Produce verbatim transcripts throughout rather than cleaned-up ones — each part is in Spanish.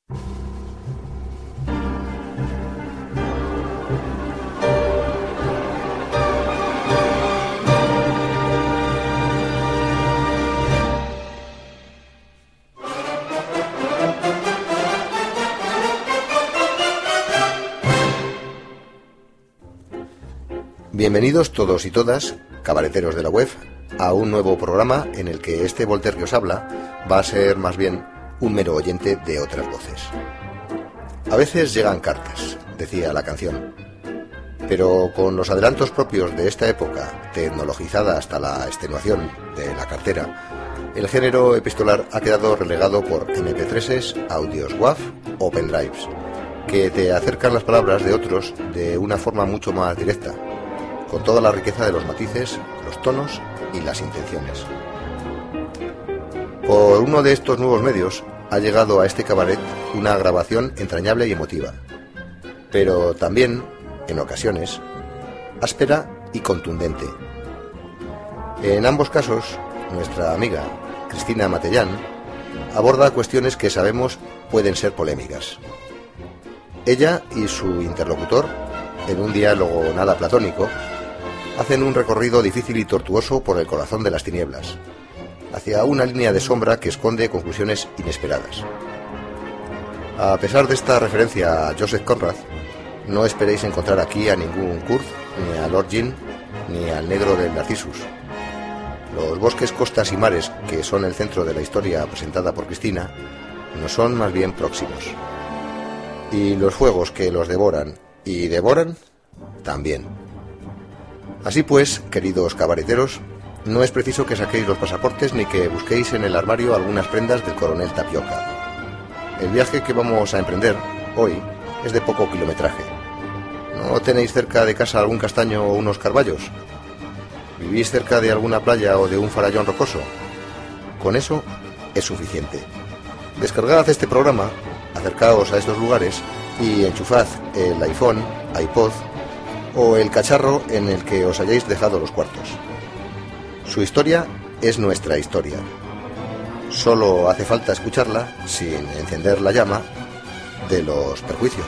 Bienvenidos todos y todas, cabareteros de la web, a un nuevo programa en el que este Voltaire que os habla va a ser más bien un mero oyente de otras voces. A veces llegan cartas, decía la canción, pero con los adelantos propios de esta época, tecnologizada hasta la extenuación de la cartera, el género epistolar ha quedado relegado por eme pe tres, audios W A V o pendrives, que te acercan las palabras de otros de una forma mucho más directa, con toda la riqueza de los matices, los tonos y las intenciones. Por uno de estos nuevos medios ha llegado a este cabaret una grabación entrañable y emotiva, pero también, en ocasiones, áspera y contundente. En ambos casos, nuestra amiga Cristina Matellán aborda cuestiones que sabemos pueden ser polémicas. Ella y su interlocutor, en un diálogo nada platónico, hacen un recorrido difícil y tortuoso por el corazón de las tinieblas, hacia una línea de sombra que esconde conclusiones inesperadas. A pesar de esta referencia a Joseph Conrad, no esperéis encontrar aquí a ningún Kurd, ni a Lord Jim, ni al negro del Narcissus. Los bosques, costas y mares, que son el centro de la historia presentada por Cristina, nos son más bien próximos. Y los fuegos que los devoran y devoran, también. Así pues, queridos cabareteros, no es preciso que saquéis los pasaportes ni que busquéis en el armario algunas prendas del coronel Tapioca. El viaje que vamos a emprender hoy es de poco kilometraje. ¿No tenéis cerca de casa algún castaño o unos carballos? ¿Vivís cerca de alguna playa o de un farallón rocoso? Con eso es suficiente. Descargad este programa, acercaos a estos lugares y enchufad el iPhone, iPod o el cacharro en el que os hayáis dejado los cuartos. Su historia es nuestra historia. Solo hace falta escucharla sin encender la llama de los perjuicios.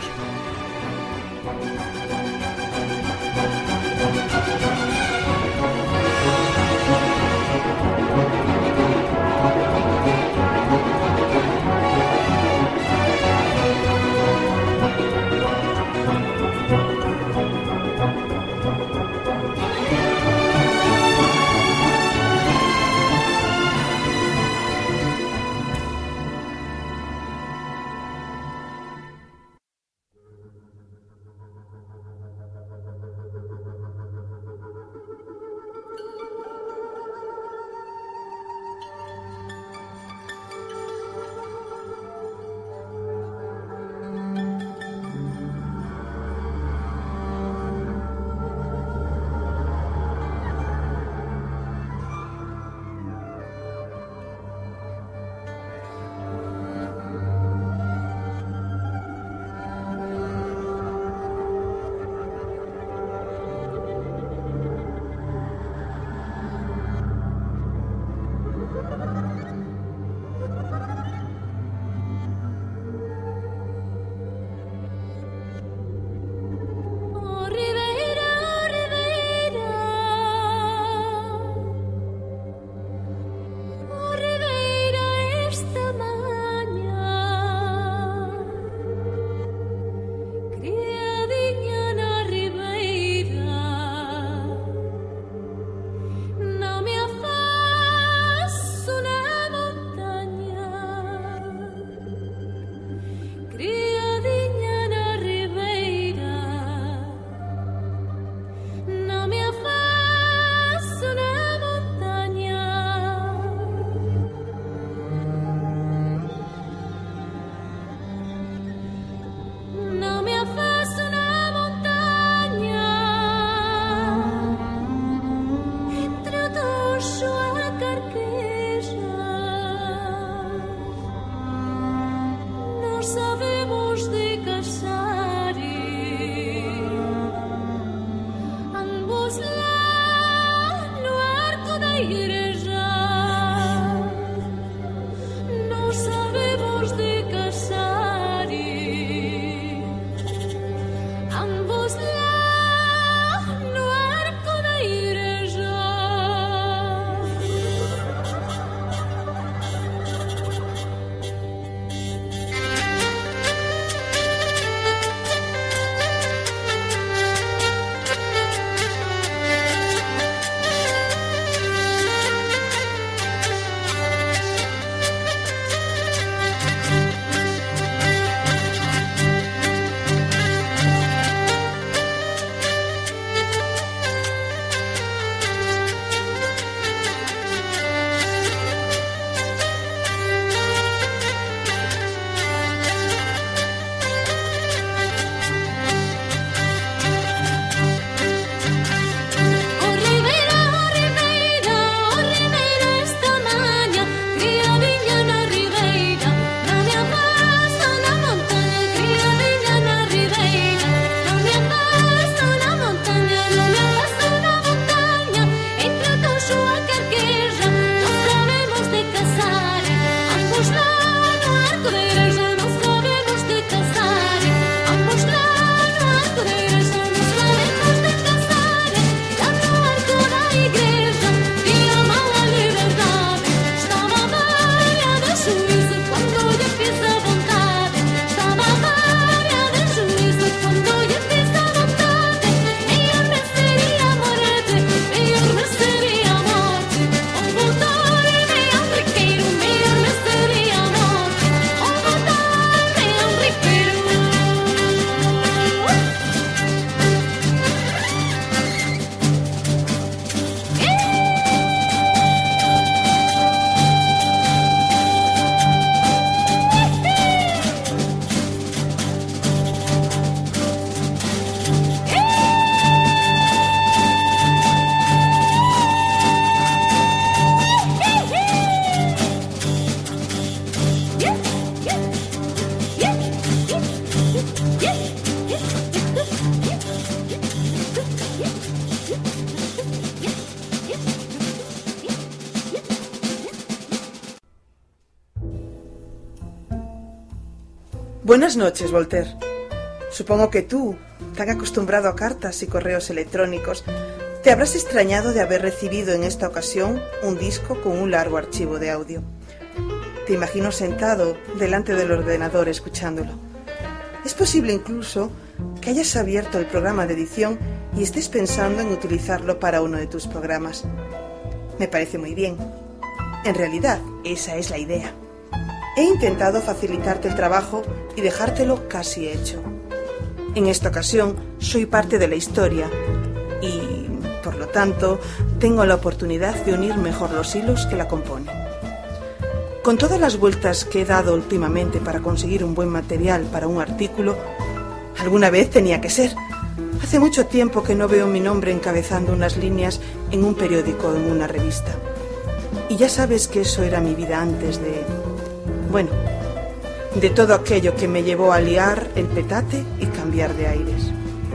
Buenas noches, Voltaire. Supongo que tú, tan acostumbrado a cartas y correos electrónicos, te habrás extrañado de haber recibido en esta ocasión un disco con un largo archivo de audio. Te imagino sentado delante del ordenador escuchándolo. Es posible incluso que hayas abierto el programa de edición y estés pensando en utilizarlo para uno de tus programas. Me parece muy bien. En realidad, esa es la idea. He intentado facilitarte el trabajo y dejártelo casi hecho. En esta ocasión, soy parte de la historia y, por lo tanto, tengo la oportunidad de unir mejor los hilos que la componen. Con todas las vueltas que he dado últimamente para conseguir un buen material para un artículo, alguna vez tenía que ser. Hace mucho tiempo que no veo mi nombre encabezando unas líneas en un periódico o en una revista. Y ya sabes que eso era mi vida antes de... Bueno, de todo aquello que me llevó a liar el petate y cambiar de aires.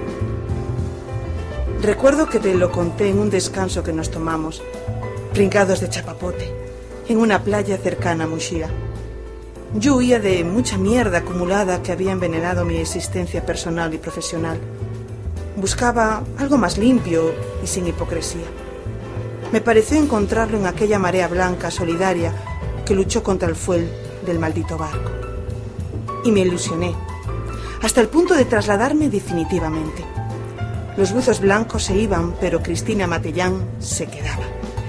Recuerdo que te lo conté en un descanso que nos tomamos, pringados de chapapote, en una playa cercana a Muxía. Yo huía de mucha mierda acumulada que había envenenado mi existencia personal y profesional. Buscaba algo más limpio y sin hipocresía. Me pareció encontrarlo en aquella marea blanca solidaria que luchó contra el fuel del maldito barco. Y me ilusioné, hasta el punto de trasladarme definitivamente. Los buzos blancos se iban, pero Cristina Matellán se quedaba.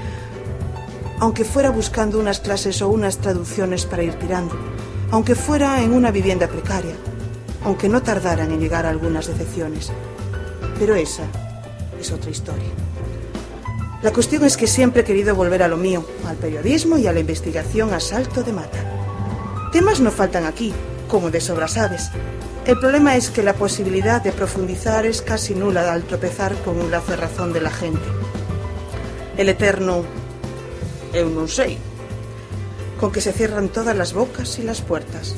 Aunque fuera buscando unas clases o unas traducciones para ir tirando, aunque fuera en una vivienda precaria, aunque no tardaran en llegar algunas decepciones. Pero esa es otra historia. La cuestión es que siempre he querido volver a lo mío, al periodismo y a la investigación a salto de mata. Temas no faltan aquí, como de sobra sabes. El problema es que la posibilidad de profundizar es casi nula al tropezar con la cerrazón de la gente. El eterno eu non sei, con que se cierran todas las bocas y las puertas.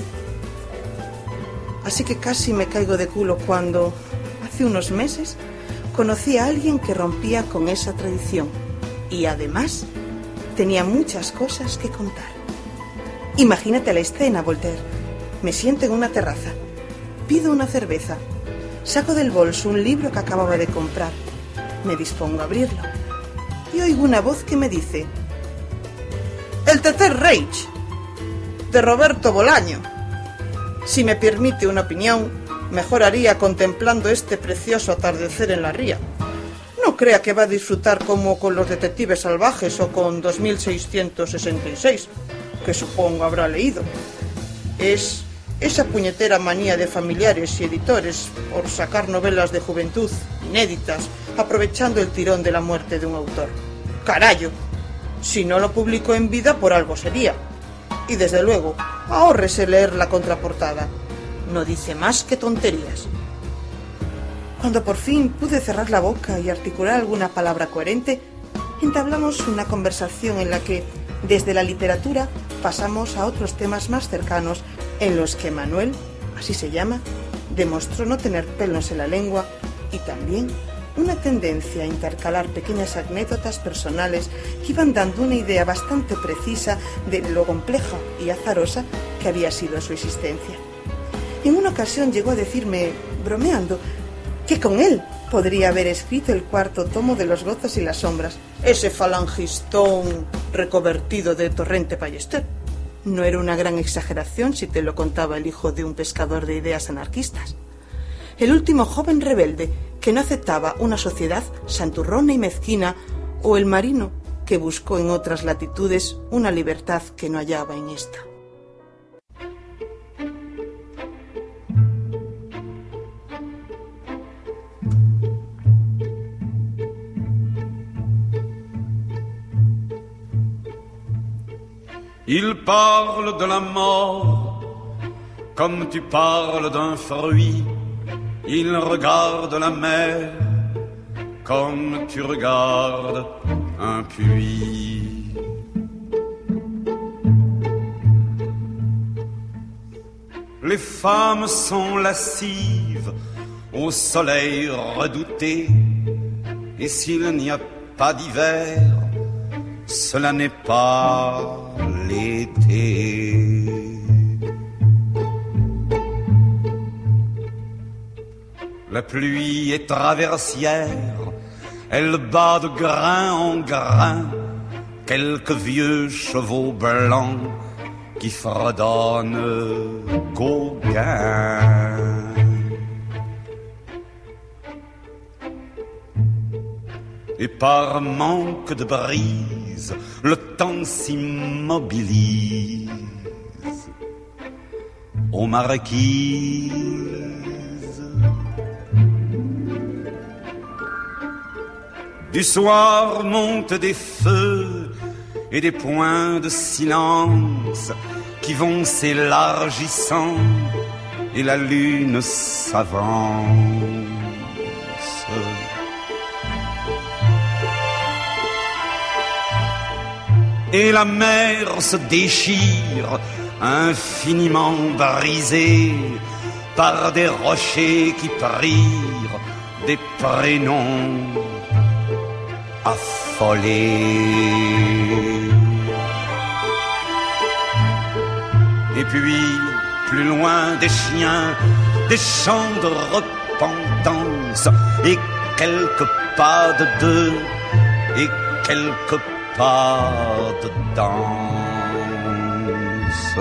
Así que casi me caigo de culo cuando, hace unos meses, conocí a alguien que rompía con esa tradición y además tenía muchas cosas que contar. Imagínate la escena, Voltaire. Me siento en una terraza, pido una cerveza, saco del bolso un libro que acababa de comprar, me dispongo a abrirlo y oigo una voz que me dice: «El tercer Reich, de Roberto Bolaño. Si me permite una opinión, mejor haría contemplando este precioso atardecer en la ría. No crea que va a disfrutar como con los detectives salvajes o con dos mil seiscientos sesenta y seis, que supongo habrá leído. Es esa puñetera manía de familiares y editores por sacar novelas de juventud inéditas, aprovechando el tirón de la muerte de un autor. Carallo, si no lo publicó en vida, por algo sería. Y desde luego, ahórrese leer la contraportada. No dice más que tonterías». Cuando por fin pude cerrar la boca y articular alguna palabra coherente, entablamos una conversación en la que, desde la literatura, pasamos a otros temas más cercanos en los que Manuel, así se llama, demostró no tener pelos en la lengua y también una tendencia a intercalar pequeñas anécdotas personales que iban dando una idea bastante precisa de lo compleja y azarosa que había sido su existencia. En una ocasión llegó a decirme, bromeando, que con él podría haber escrito el cuarto tomo de Los gozos y las sombras, ese falangistón reconvertido de Torrente Ballester. No era una gran exageración si te lo contaba el hijo de un pescador de ideas anarquistas. El último joven rebelde que no aceptaba una sociedad santurrona y mezquina, o el marino que buscó en otras latitudes una libertad que no hallaba en esta. Il parle de la mort comme tu parles d'un fruit. Il regarde la mer comme tu regardes un puits. Les femmes sont lascives au soleil redouté, et s'il n'y a pas d'hiver, cela n'est pas l'été. La pluie est traversière, elle bat de grain en grain quelques vieux chevaux blancs qui fredonnent Gauguin. Et par manque de brise, le temps s'immobilise aux marquises. Du soir montent des feux et des points de silence qui vont s'élargissant et la lune s'avance. Et la mer se déchire, infiniment brisée par des rochers qui prirent des prénoms affolés. Et puis, plus loin des chiens, des chants de repentance, et quelques pas de deux, et quelques pas de danse.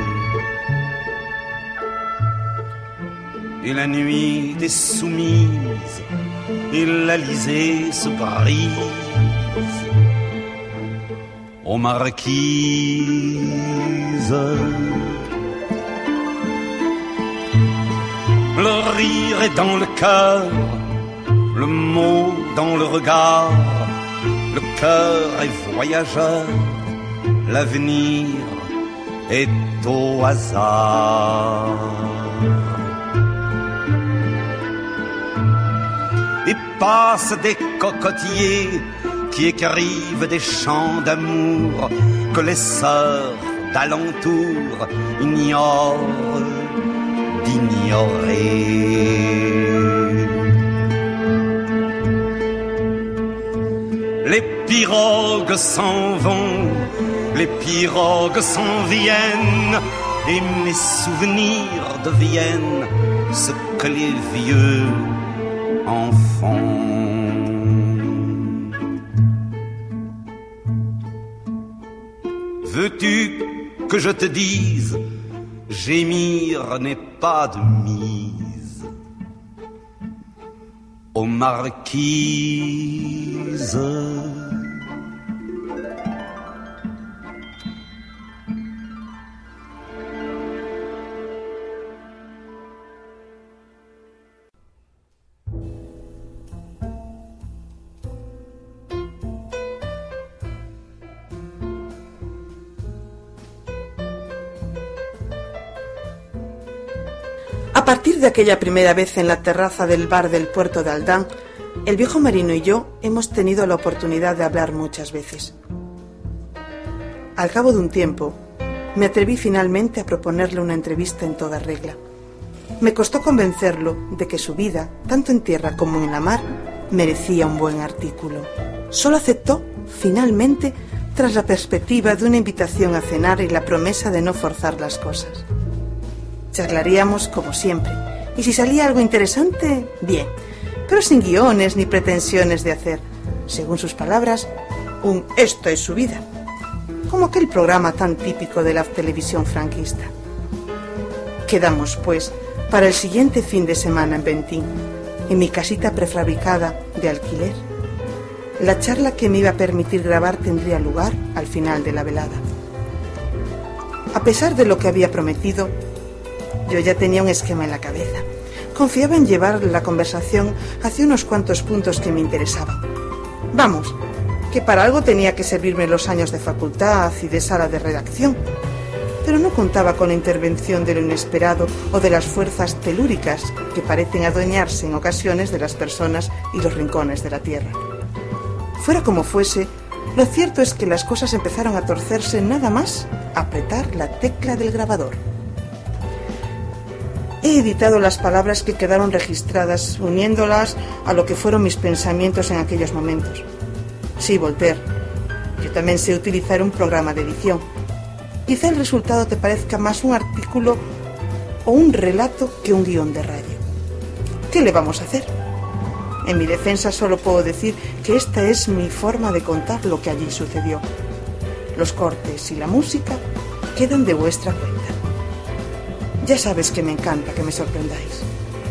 Et la nuit des soumises, et l'Alizé se brise aux marquises. Le rire est dans le cœur, le mot dans le regard. Le cœur est voyageur, l'avenir est au hasard. Et passent des cocotiers qui écrivent des chants d'amour que les sœurs d'alentour ignorent d'ignorer. Les pirogues s'en vont, les pirogues s'en viennent, et mes souvenirs deviennent ce que les vieux en font. Veux-tu que je te dise, gémir n'est pas de mise aux marquises. A partir de aquella primera vez en la terraza del bar del puerto de Aldán, el viejo marino y yo hemos tenido la oportunidad de hablar muchas veces. Al cabo de un tiempo, me atreví finalmente a proponerle una entrevista en toda regla. Me costó convencerlo de que su vida, tanto en tierra como en la mar, merecía un buen artículo. Solo aceptó, finalmente, tras la perspectiva de una invitación a cenar y la promesa de no forzar las cosas. Charlaríamos como siempre, y si salía algo interesante, bien, pero sin guiones ni pretensiones de hacer, según sus palabras, un «esto es su vida», como aquel programa tan típico de la televisión franquista. Quedamos, pues, para el siguiente fin de semana en Bentín, en mi casita prefabricada de alquiler. La charla que me iba a permitir grabar tendría lugar al final de la velada. A pesar de lo que había prometido, yo ya tenía un esquema en la cabeza. Confiaba en llevar la conversación hacia unos cuantos puntos que me interesaban. Vamos, que para algo tenía que servirme los años de facultad y de sala de redacción, pero no contaba con la intervención de lo inesperado o de las fuerzas telúricas que parecen adueñarse en ocasiones de las personas y los rincones de la tierra. Fuera como fuese, lo cierto es que las cosas empezaron a torcerse nada más apretar la tecla del grabador. He editado las palabras que quedaron registradas, uniéndolas a lo que fueron mis pensamientos en aquellos momentos. Sí, Voltaire, yo también sé utilizar un programa de edición. Quizá el resultado te parezca más un artículo o un relato que un guión de radio. ¿Qué le vamos a hacer? En mi defensa solo puedo decir que esta es mi forma de contar lo que allí sucedió. Los cortes y la música quedan de vuestra cuenta. Ya sabes que me encanta que me sorprendáis.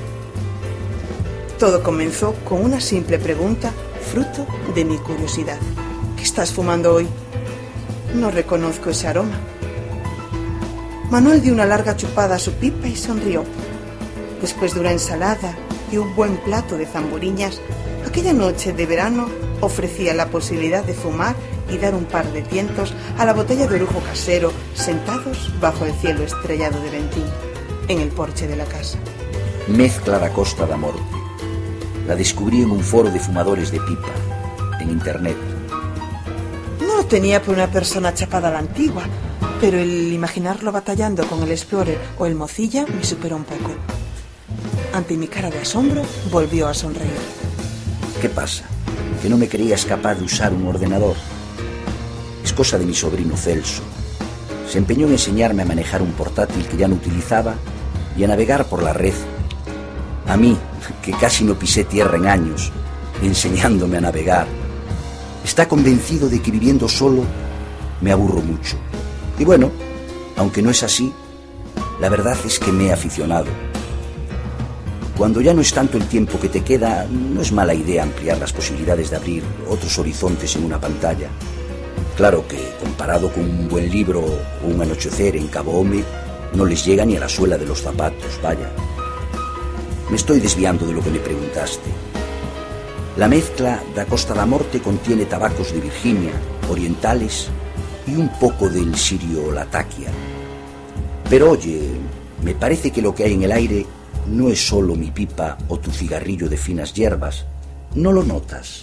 Todo comenzó con una simple pregunta, fruto de mi curiosidad. ¿Qué estás fumando hoy? No reconozco ese aroma. Manuel dio una larga chupada a su pipa y sonrió. Después de una ensalada y un buen plato de zamburiñas, aquella noche de verano ofrecía la posibilidad de fumar y dar un par de tientos a la botella de orujo casero, sentados bajo el cielo estrellado de Ventín, en el porche de la casa. Mezcla da Costa da Morte. La descubrí en un foro de fumadores de pipa, en internet. No lo tenía por una persona chapada a la antigua, pero el imaginarlo batallando con el Explorer o el Mozilla me superó un poco. Ante mi cara de asombro, volvió a sonreír. ¿Qué pasa? ¿Que no me creías capaz de usar un ordenador? Es cosa de mi sobrino Celso. Se empeñó en enseñarme a manejar un portátil que ya no utilizaba y a navegar por la red. A mí, que casi no pisé tierra en años, enseñándome a navegar. Está convencido de que viviendo solo me aburro mucho. Y bueno, aunque no es así, la verdad es que me he aficionado. Cuando ya no es tanto el tiempo que te queda, no es mala idea ampliar las posibilidades de abrir otros horizontes en una pantalla. Claro que, comparado con un buen libro o un anochecer en Cabo Home, no les llega ni a la suela de los zapatos, vaya. Me estoy desviando de lo que me preguntaste. La mezcla da Costa da Morte contiene tabacos de Virginia, orientales y un poco del sirio latakia. Pero oye, me parece que lo que hay en el aire no es solo mi pipa o tu cigarrillo de finas hierbas. ¿No lo notas?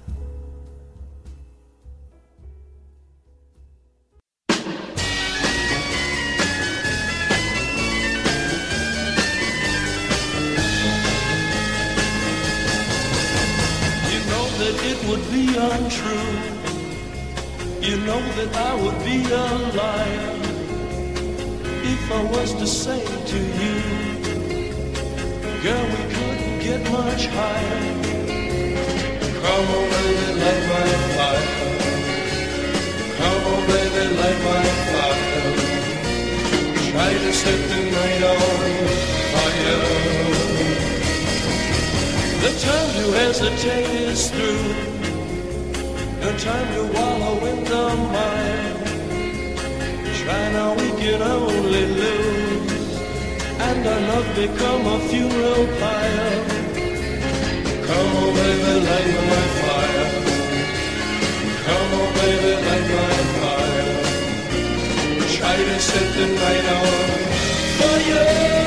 Would be untrue. You know that I would be a liar if I was to say to you, girl, we couldn't get much higher. Come on, baby, light my fire. Come on, baby, light my fire. Try to set the night on fire. The time to hesitate is through. No time to wallow in the mire. Try now, we can only lose, and our love become a funeral pyre. Come on, baby, light my fire. Come on, baby, light my fire. Try to set the night on fire.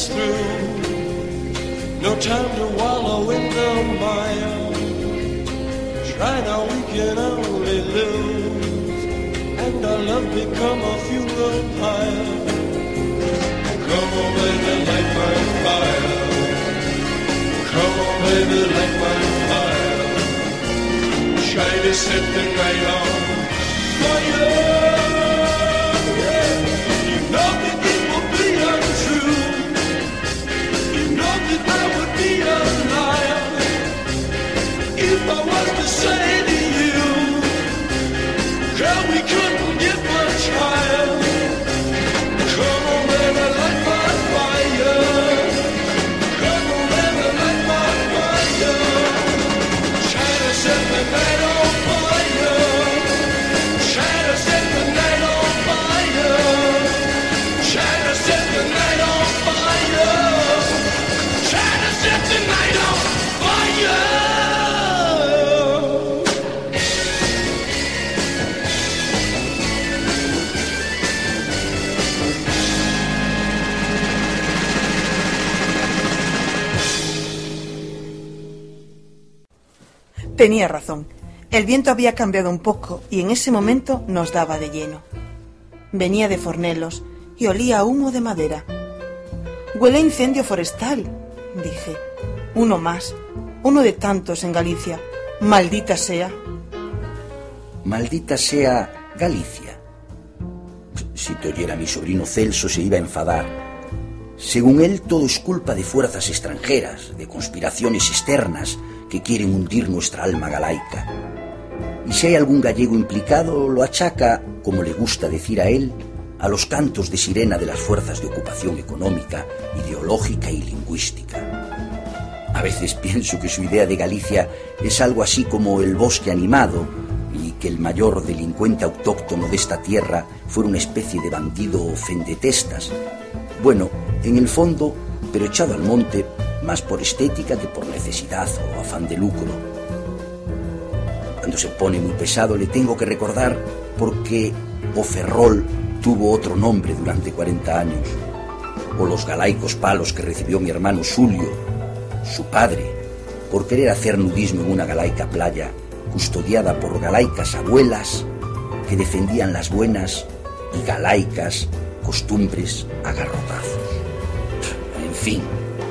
through. No time to wallow in the mire. Try now, we can only lose, and our love become a funeral pyre. Come on, baby, light my fire. Come on, baby, light my fire. Try to set the night on fire. Yeah. You know that it will be untrue. You know that I would be a liar if I was to say to you, girl, we couldn't get much higher. Come on, baby, light my fire. Come on, baby, light my fire. Try to set the night on fire. Try to set the night on fire. Try to set the night on fire. Try to set the night on fire. Tenía razón. El viento había cambiado un poco y en ese momento nos daba de lleno. Venía de Fornelos y olía a humo de madera. Huele a incendio forestal, dije. Uno más, uno de tantos en Galicia. Maldita sea. Maldita sea Galicia. Si te oyera mi sobrino Celso se iba a enfadar. Según él, todo es culpa de fuerzas extranjeras, de conspiraciones externas que quieren hundir nuestra alma galaica. Y si hay algún gallego implicado, lo achaca, como le gusta decir a él, a los cantos de sirena de las fuerzas de ocupación económica, ideológica y lingüística. A veces pienso que su idea de Galicia es algo así como el bosque animado y que el mayor delincuente autóctono de esta tierra fuera una especie de bandido fendetestas. Bueno, en el fondo, pero echado al monte, más por estética que por necesidad o afán de lucro. Cuando se pone muy pesado le tengo que recordar porque o Ferrol tuvo otro nombre durante cuarenta años, o los galaicos palos que recibió mi hermano Xulio, su padre, por querer hacer nudismo en una galaica playa custodiada por galaicas abuelas que defendían las buenas y galaicas costumbres a garrotazos. En fin.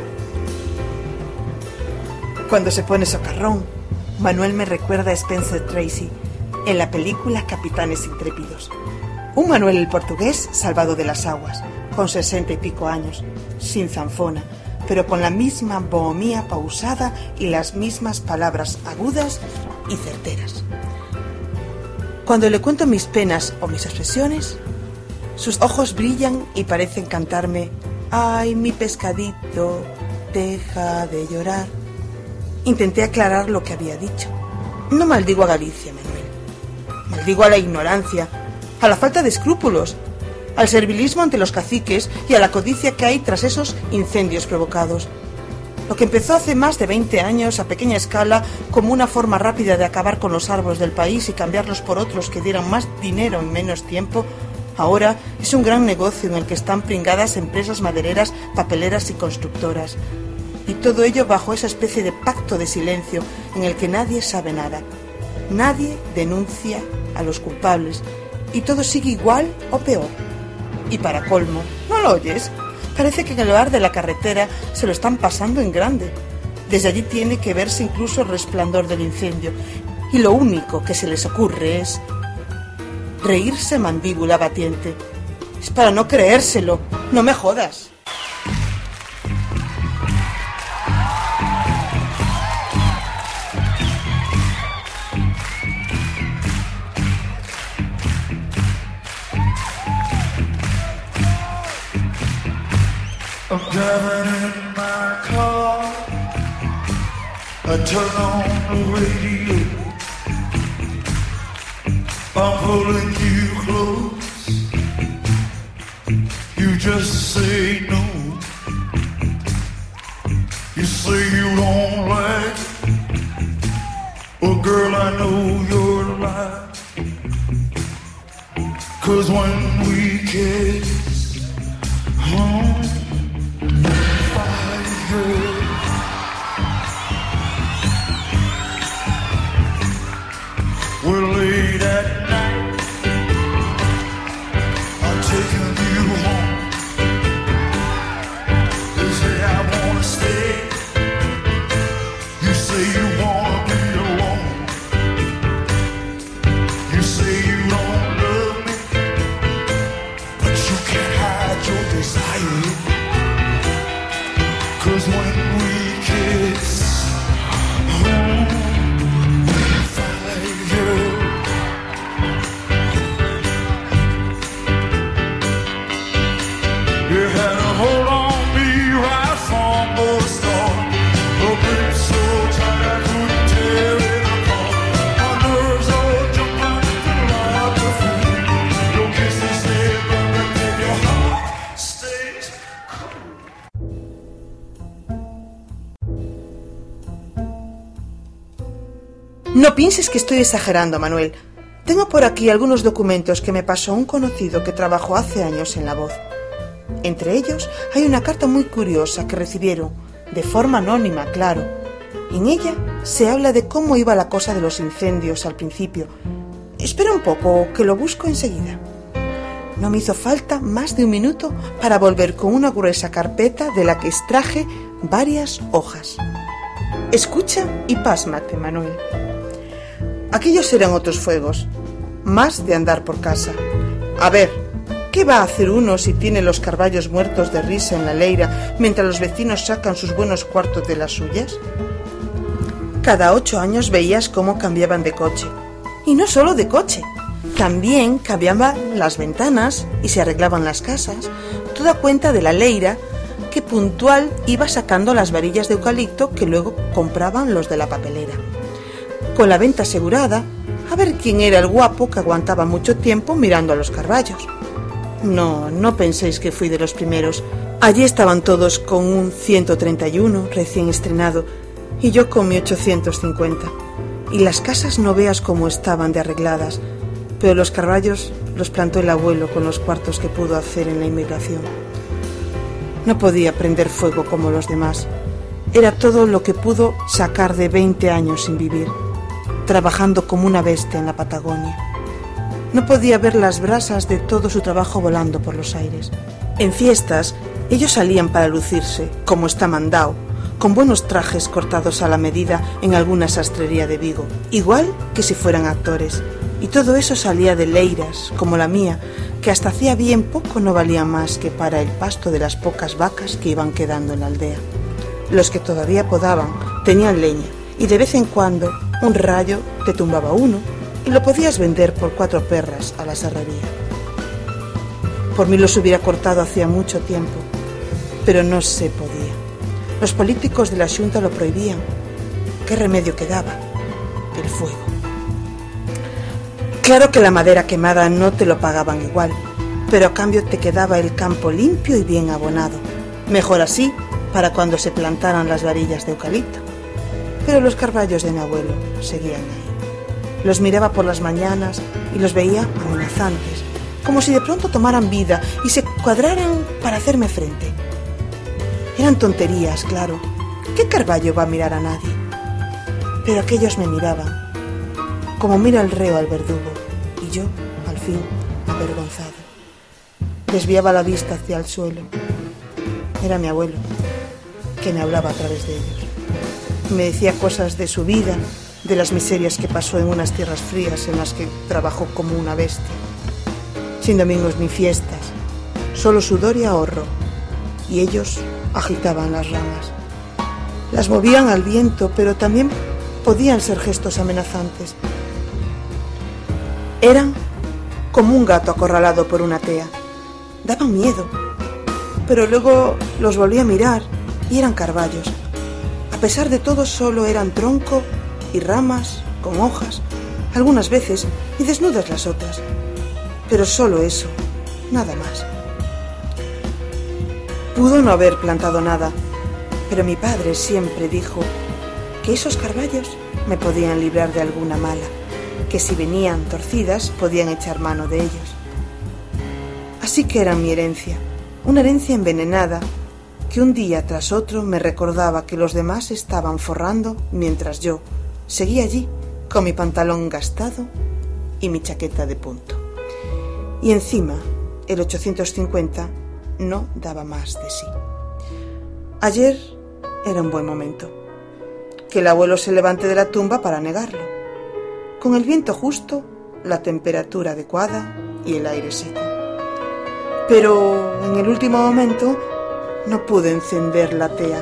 Cuando se pone socarrón, Manuel me recuerda a Spencer Tracy en la película Capitanes Intrépidos. Un Manuel el portugués salvado de las aguas, con sesenta y pico años, sin zanfona, pero con la misma bohemia pausada y las mismas palabras agudas y certeras. Cuando le cuento mis penas o mis obsesiones, sus ojos brillan y parecen cantarme: «Ay, mi pescadito, deja de llorar». Intenté aclarar lo que había dicho. No maldigo a Galicia, Manuel. Maldigo a la ignorancia, a la falta de escrúpulos, al servilismo ante los caciques y a la codicia que hay tras esos incendios provocados. Lo que empezó hace más de veinte años a pequeña escala como una forma rápida de acabar con los árboles del país y cambiarlos por otros que dieran más dinero en menos tiempo, ahora es un gran negocio en el que están pringadas empresas madereras, papeleras y constructoras. Y todo ello bajo esa especie de pacto de silencio en el que nadie sabe nada. Nadie denuncia a los culpables y todo sigue igual o peor. Y para colmo, ¿no lo oyes? Parece que en el bar de la carretera se lo están pasando en grande. Desde allí tiene que verse incluso el resplandor del incendio. Y lo único que se les ocurre es reírse mandíbula batiente. Es para no creérselo. No me jodas. I'm driving in my car, I turn on the radio, I'm pulling you close, you just say no, you say you don't like it, well girl I know you're lying, 'cause when we kiss, home, Well, late at night, I'm taking you home. You say I wanna stay. You say you wanna be alone. You say you don't love me, but you can't hide your desire. 'Cause when we kiss, oh, you had a hold on me right from the start. A grip so tight I couldn't tear it apart. My nerves all jumping like a fool. Your kisses stay burning and your heart stays cold. No pienses que estoy exagerando, Manuel. Tengo por aquí algunos documentos que me pasó un conocido que trabajó hace años en La Voz. Entre ellos hay una carta muy curiosa que recibieron, de forma anónima, claro. En ella se habla de cómo iba la cosa de los incendios al principio. Espera un poco, que lo busco enseguida. No me hizo falta más de un minuto para volver con una gruesa carpeta de la que extraje varias hojas. Escucha y pásmate, Manuel. Aquellos eran otros fuegos, más de andar por casa. A ver, ¿qué va a hacer uno si tiene los carballos muertos de risa en la leira mientras los vecinos sacan sus buenos cuartos de las suyas? Cada ocho años veías cómo cambiaban de coche. Y no solo de coche, también cambiaban las ventanas y se arreglaban las casas, toda cuenta de la leira que puntual iba sacando las varillas de eucalipto que luego compraban los de la papelera. Con la venta asegurada, a ver quién era el guapo que aguantaba mucho tiempo mirando a los carballos. No, no penséis que fui de los primeros. Allí estaban todos con un ciento treinta y uno recién estrenado y yo con mi ochocientos cincuenta. Y las casas no veas cómo estaban de arregladas, pero los carballos los plantó el abuelo con los cuartos que pudo hacer en la inmigración. No podía prender fuego como los demás. Era todo lo que pudo sacar de veinte años sin vivir, trabajando como una bestia en la Patagonia. No podía ver las brasas de todo su trabajo volando por los aires. En fiestas, ellos salían para lucirse, como está mandado, con buenos trajes cortados a la medida en alguna sastrería de Vigo, igual que si fueran actores. Y todo eso salía de leiras, como la mía, que hasta hacía bien poco no valía más que para el pasto de las pocas vacas que iban quedando en la aldea. Los que todavía podaban tenían leña, y de vez en cuando un rayo te tumbaba uno y lo podías vender por cuatro perras a la serrería. Por mí los hubiera cortado hacía mucho tiempo, pero no se podía. Los políticos de la Xunta lo prohibían. ¿Qué remedio quedaba? El fuego. Claro que la madera quemada no te lo pagaban igual, pero a cambio te quedaba el campo limpio y bien abonado. Mejor así para cuando se plantaran las varillas de eucalipto. Pero los carballos de mi abuelo seguían ahí. Los miraba por las mañanas y los veía amenazantes, como si de pronto tomaran vida y se cuadraran para hacerme frente. Eran tonterías, claro. ¿Qué carballo va a mirar a nadie? Pero aquellos me miraban, como mira el reo al verdugo, y yo, al fin, avergonzado. Desviaba la vista hacia el suelo. Era mi abuelo, que me hablaba a través de ellos. Me decía cosas de su vida, de las miserias que pasó en unas tierras frías en las que trabajó como una bestia. Sin domingos ni fiestas, solo sudor y ahorro. Y ellos agitaban las ramas. Las movían al viento, pero también podían ser gestos amenazantes. Eran como un gato acorralado por una tea. Daban miedo, pero luego los volví a mirar y eran carballos. A pesar de todo, solo eran tronco y ramas con hojas, algunas veces, y desnudas las otras. Pero solo eso, nada más. Pudo no haber plantado nada, pero mi padre siempre dijo que esos carballos me podían librar de alguna mala, que si venían torcidas podían echar mano de ellos. Así que eran mi herencia, una herencia envenenada que un día tras otro me recordaba que los demás estaban forrando mientras yo seguía allí, con mi pantalón gastado y mi chaqueta de punto. Y encima, el ochocientos cincuenta no daba más de sí. Ayer era un buen momento. Que el abuelo se levante de la tumba para negarlo. Con el viento justo, la temperatura adecuada y el aire seco. Pero en el último momento no pude encender la tea.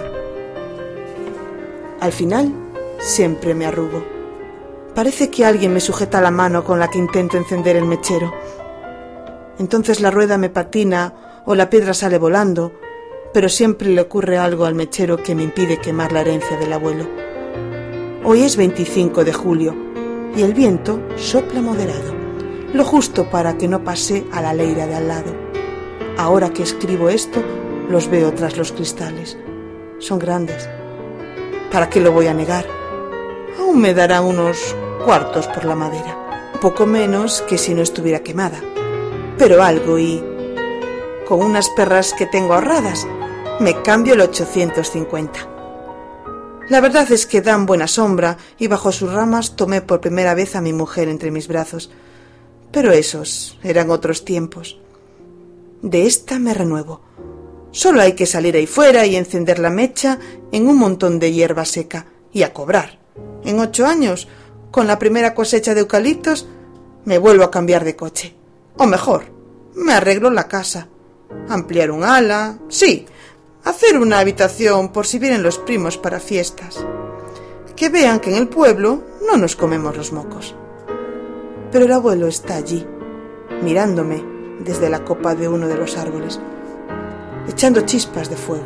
Al final, siempre me arrugo. Parece que alguien me sujeta la mano con la que intento encender el mechero. Entonces la rueda me patina o la piedra sale volando, pero siempre le ocurre algo al mechero que me impide quemar la herencia del abuelo. Hoy es veinticinco de julio y el viento sopla moderado, lo justo para que no pase a la leira de al lado. Ahora que escribo esto, los veo tras los cristales. Son grandes. ¿Para qué lo voy a negar? Aún me dará unos cuartos por la madera. Poco menos que si no estuviera quemada. Pero algo y, con unas perras que tengo ahorradas, me cambio el ochocientos cincuenta. La verdad es que dan buena sombra y bajo sus ramas tomé por primera vez a mi mujer entre mis brazos. Pero esos eran otros tiempos. De esta me renuevo. Solo hay que salir ahí fuera y encender la mecha en un montón de hierba seca y a cobrar. En ocho años, con la primera cosecha de eucaliptos, me vuelvo a cambiar de coche. O mejor, me arreglo la casa. Ampliar un ala, sí, hacer una habitación por si vienen los primos para fiestas. Que vean que en el pueblo no nos comemos los mocos. Pero el abuelo está allí, mirándome desde la copa de uno de los árboles, echando chispas de fuego.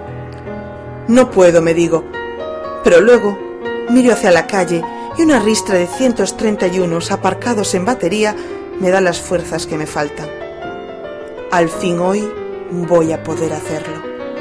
No puedo, me digo, pero luego miro hacia la calle y una ristra de ciento treinta y uno aparcados en batería me da las fuerzas que me faltan. Al fin hoy voy a poder hacerlo.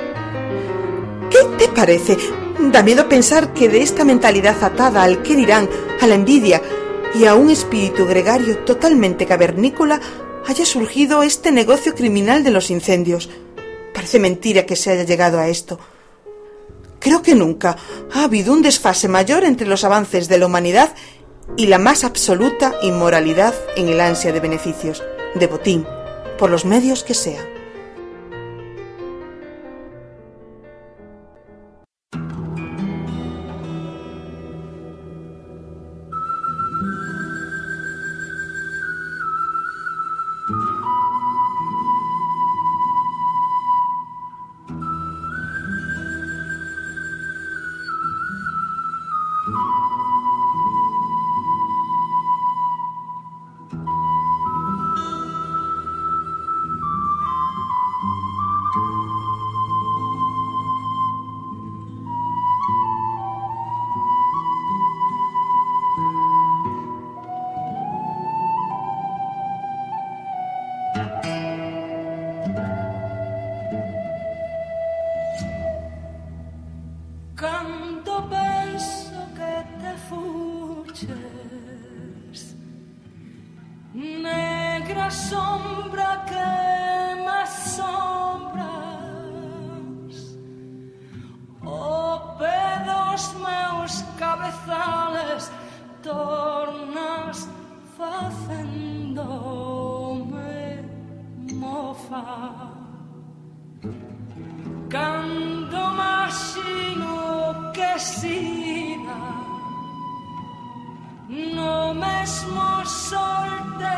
¿Qué te parece? Da miedo pensar que de esta mentalidad atada al qué dirán, a la envidia y a un espíritu gregario totalmente cavernícola haya surgido este negocio criminal de los incendios. Parece mentira que se haya llegado a esto. Creo que nunca ha habido un desfase mayor entre los avances de la humanidad y la más absoluta inmoralidad en el ansia de beneficios, de botín, por los medios que sean. Canto penso que te fuches, negra sombra que me asombras, o pedos meus cabezales tornas facendome mofa. Cando imagino que siga no mesmo sol te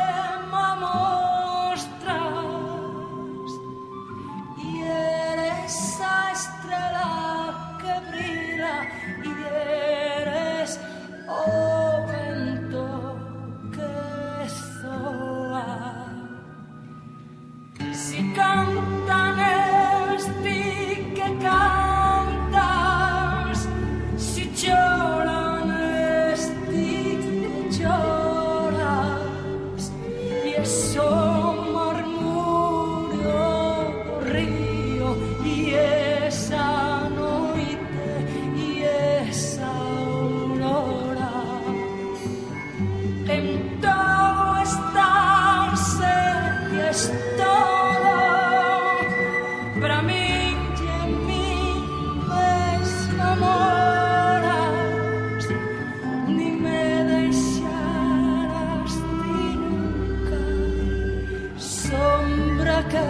mostras e eres a estrela que brilla e eres o vento que soa. Si cantan esti que cantas, si lloran esti que lloras,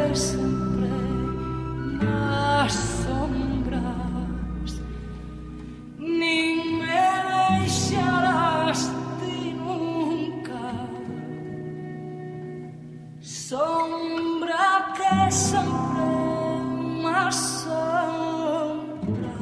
sempre más sombras, nin me deixarás ti nunca, sombra que sempre más sombras.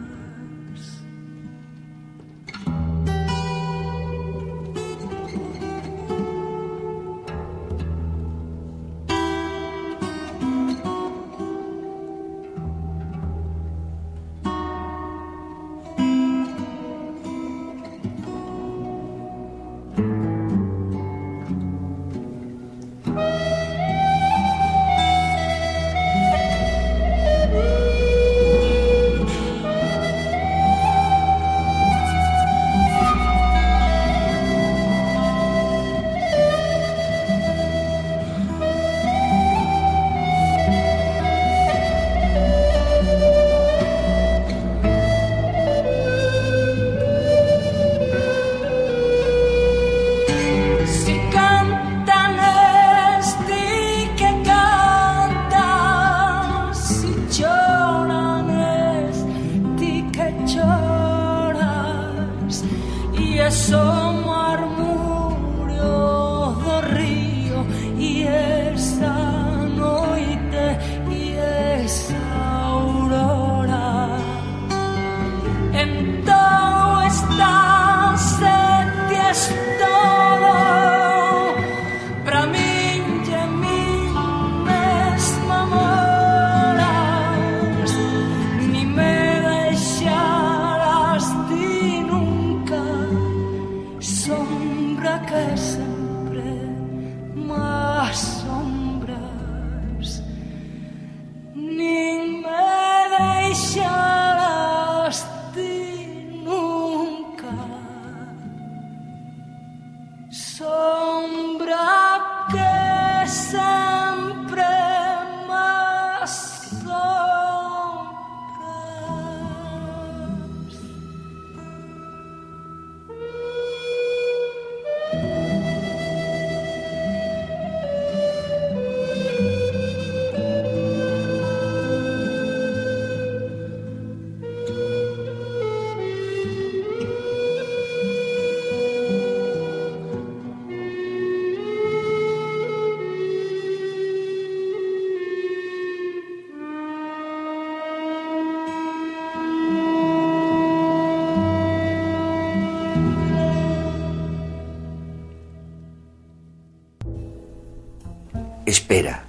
Espera,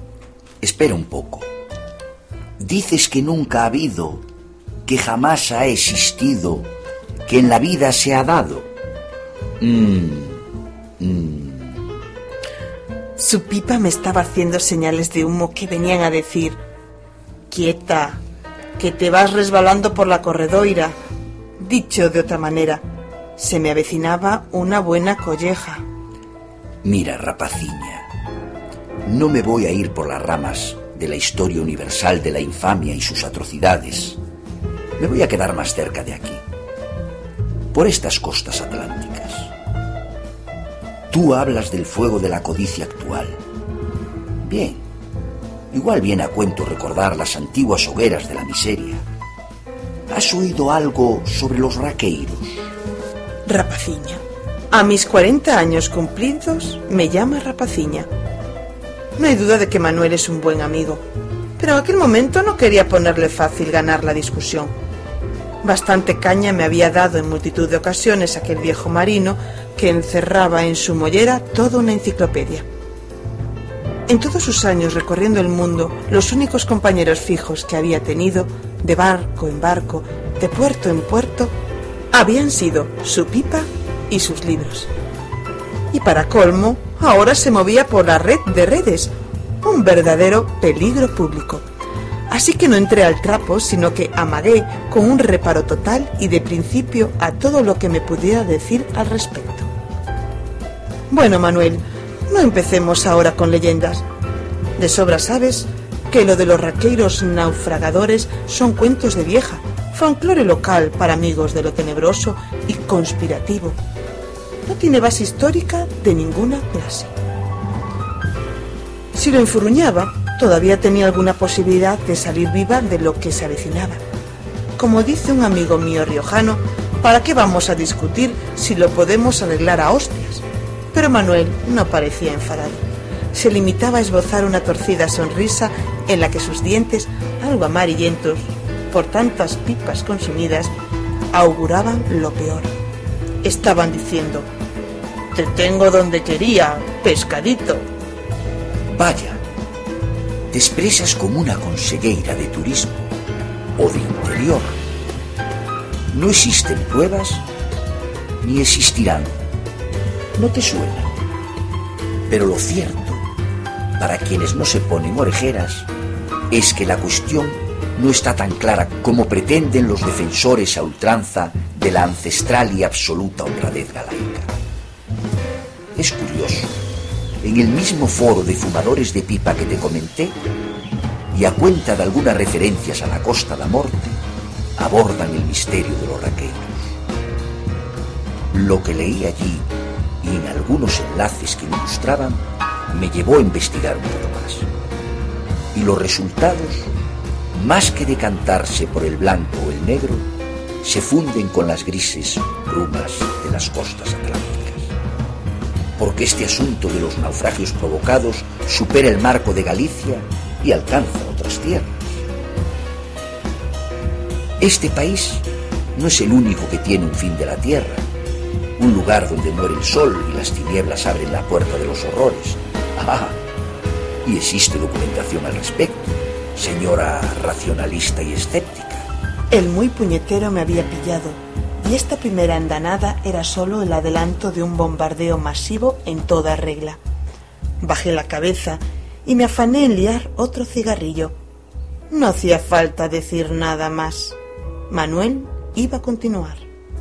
espera un poco. Dices que nunca ha habido, que jamás ha existido, que en la vida se ha dado. Mm, mm. Su pipa me estaba haciendo señales de humo que venían a decir: quieta, que te vas resbalando por la corredoira. Dicho de otra manera, se me avecinaba una buena colleja. Mira, rapaciña, no me voy a ir por las ramas de la historia universal de la infamia y sus atrocidades. Me voy a quedar más cerca de aquí, por estas costas atlánticas. Tú hablas del fuego de la codicia actual. Bien, igual viene a cuento recordar las antiguas hogueras de la miseria. ¿Has oído algo sobre los raqueiros? Rapaciña. A mis cuarenta años cumplidos me llama Rapaciña. No hay duda de que Manuel es un buen amigo, pero en aquel momento no quería ponerle fácil ganar la discusión. Bastante caña me había dado en multitud de ocasiones aquel viejo marino que encerraba en su mollera toda una enciclopedia. En todos sus años recorriendo el mundo, los únicos compañeros fijos que había tenido, de barco en barco, de puerto en puerto, habían sido su pipa y sus libros. Y para colmo, ahora se movía por la red de redes, un verdadero peligro público. Así que no entré al trapo, sino que amagué con un reparo total y de principio a todo lo que me pudiera decir al respecto. Bueno, Manuel, no empecemos ahora con leyendas. De sobra sabes que lo de los raqueiros naufragadores son cuentos de vieja, folclore local para amigos de lo tenebroso y conspirativo. No tiene base histórica de ninguna clase. Si lo enfurruñaba, todavía tenía alguna posibilidad de salir viva de lo que se avecinaba. Como dice un amigo mío riojano, ¿para qué vamos a discutir si lo podemos arreglar a hostias? Pero Manuel no parecía enfadado. Se limitaba a esbozar una torcida sonrisa en la que sus dientes, algo amarillentos por tantas pipas consumidas, auguraban lo peor. Estaban diciendo: te tengo donde quería, pescadito. Vaya, te expresas como una conselleira de turismo o de interior. No existen pruebas ni existirán. No te suena. Pero lo cierto, para quienes no se ponen orejeras, es que la cuestión no está tan clara como pretenden los defensores a ultranza de la ancestral y absoluta honradez galaica. Es curioso, en el mismo foro de fumadores de pipa que te comenté, y a cuenta de algunas referencias a la Costa da Morte, abordan el misterio de los raqueiros. Lo que leí allí y en algunos enlaces que me ilustraban me llevó a investigar un poco más. Y los resultados, más que decantarse por el blanco o el negro, se funden con las grises brumas de las costas atlánticas. Porque este asunto de los naufragios provocados supera el marco de Galicia y alcanza otras tierras. Este país no es el único que tiene un fin de la tierra, un lugar donde muere el sol y las tinieblas abren la puerta de los horrores. Ah, y existe documentación al respecto, señora racionalista y escéptica. El muy puñetero me había pillado, y esta primera andanada era solo el adelanto de un bombardeo masivo en toda regla. Bajé la cabeza y me afané en liar otro cigarrillo. No hacía falta decir nada más. Manuel iba a continuar.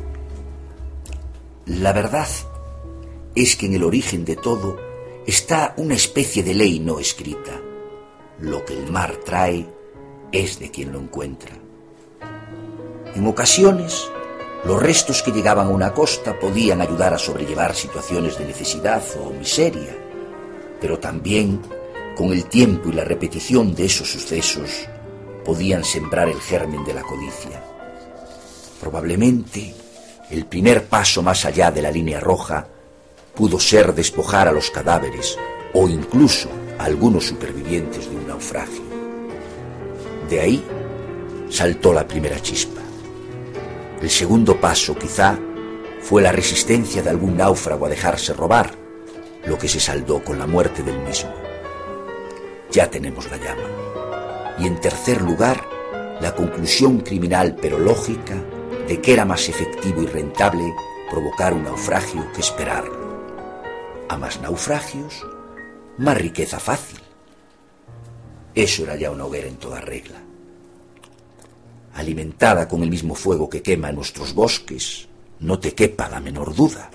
La verdad es que en el origen de todo está una especie de ley no escrita. Lo que el mar trae es de quien lo encuentra. En ocasiones, los restos que llegaban a una costa podían ayudar a sobrellevar situaciones de necesidad o miseria, pero también, con el tiempo y la repetición de esos sucesos, podían sembrar el germen de la codicia. Probablemente, el primer paso más allá de la línea roja pudo ser despojar a los cadáveres o incluso a algunos supervivientes de un naufragio. De ahí saltó la primera chispa. El segundo paso, quizá, fue la resistencia de algún náufrago a dejarse robar, lo que se saldó con la muerte del mismo. Ya tenemos la llama. Y en tercer lugar, la conclusión criminal pero lógica de que era más efectivo y rentable provocar un naufragio que esperarlo. A más naufragios, más riqueza fácil. Eso era ya una hoguera en toda regla. Alimentada con el mismo fuego que quema en nuestros bosques, no te quepa la menor duda.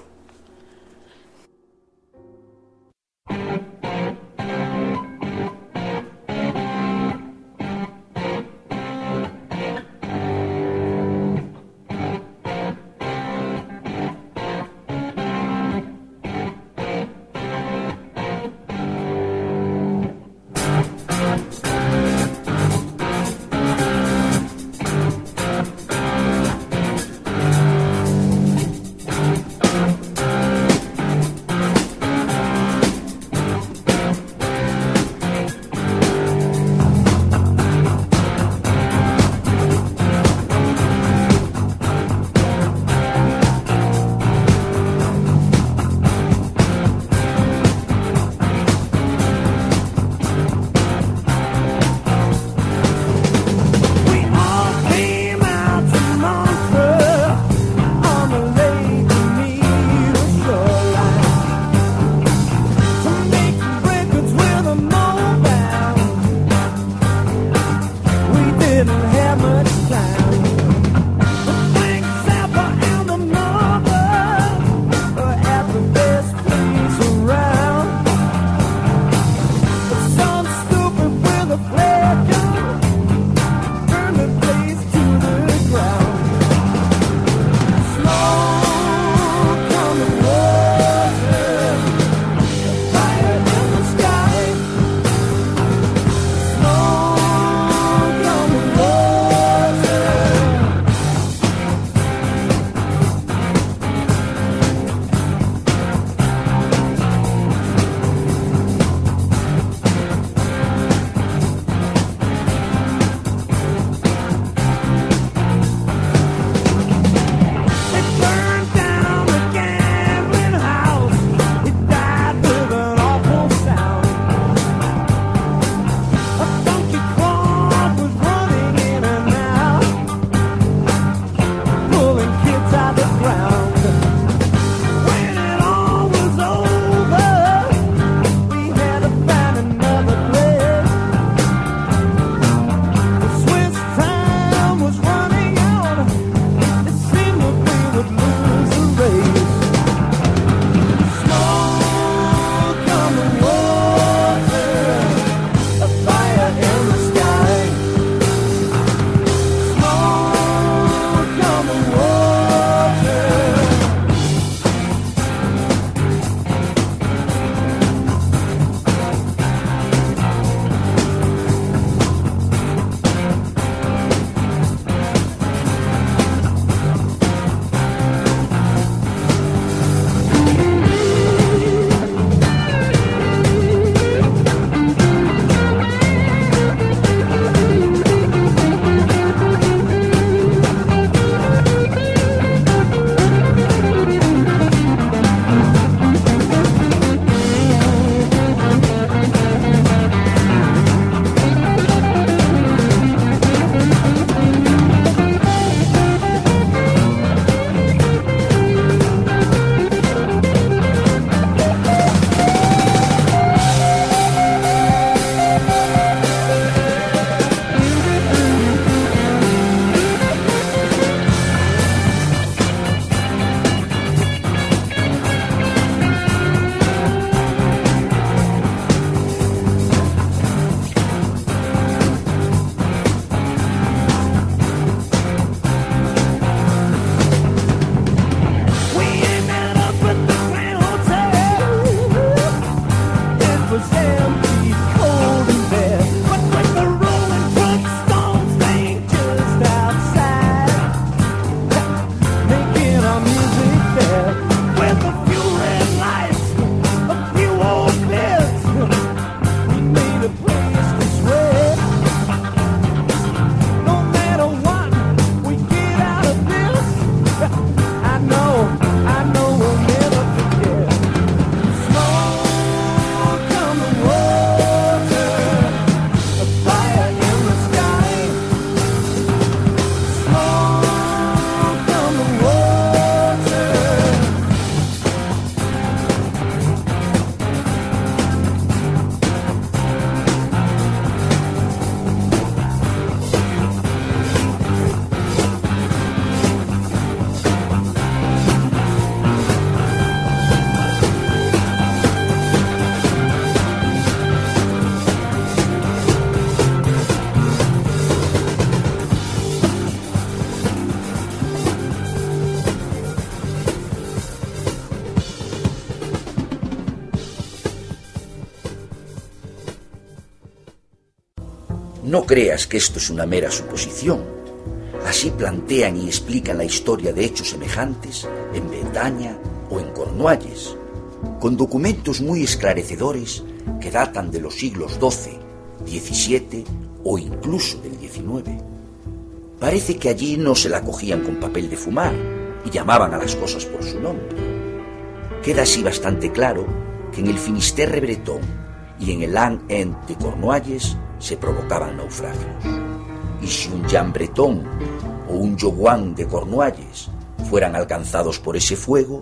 No creas que esto es una mera suposición. Así plantean y explican la historia de hechos semejantes en Bretaña o en Cornualles, con documentos muy esclarecedores que datan de los siglos doce, diecisiete o incluso del diecinueve. Parece que allí no se la cogían con papel de fumar y llamaban a las cosas por su nombre. Queda así bastante claro que en el Finisterre bretón y en el Lang-End de Cornualles se provocaban naufragios. Y si un Jean bretón o un Joguan de Cornualles fueran alcanzados por ese fuego,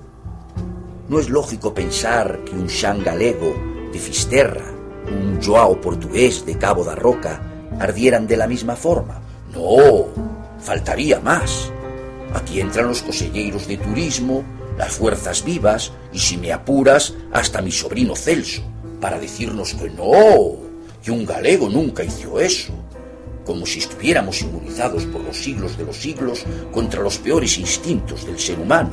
no es lógico pensar que un Xan galego de Fisterra, un Joao portugués de Cabo da Roca ardieran de la misma forma. No, faltaría más. Aquí entran los coselleiros de turismo, las fuerzas vivas y, si me apuras, hasta mi sobrino Celso, para decirnos que no, que un galego nunca hizo eso, como si estuviéramos inmunizados por los siglos de los siglos contra los peores instintos del ser humano.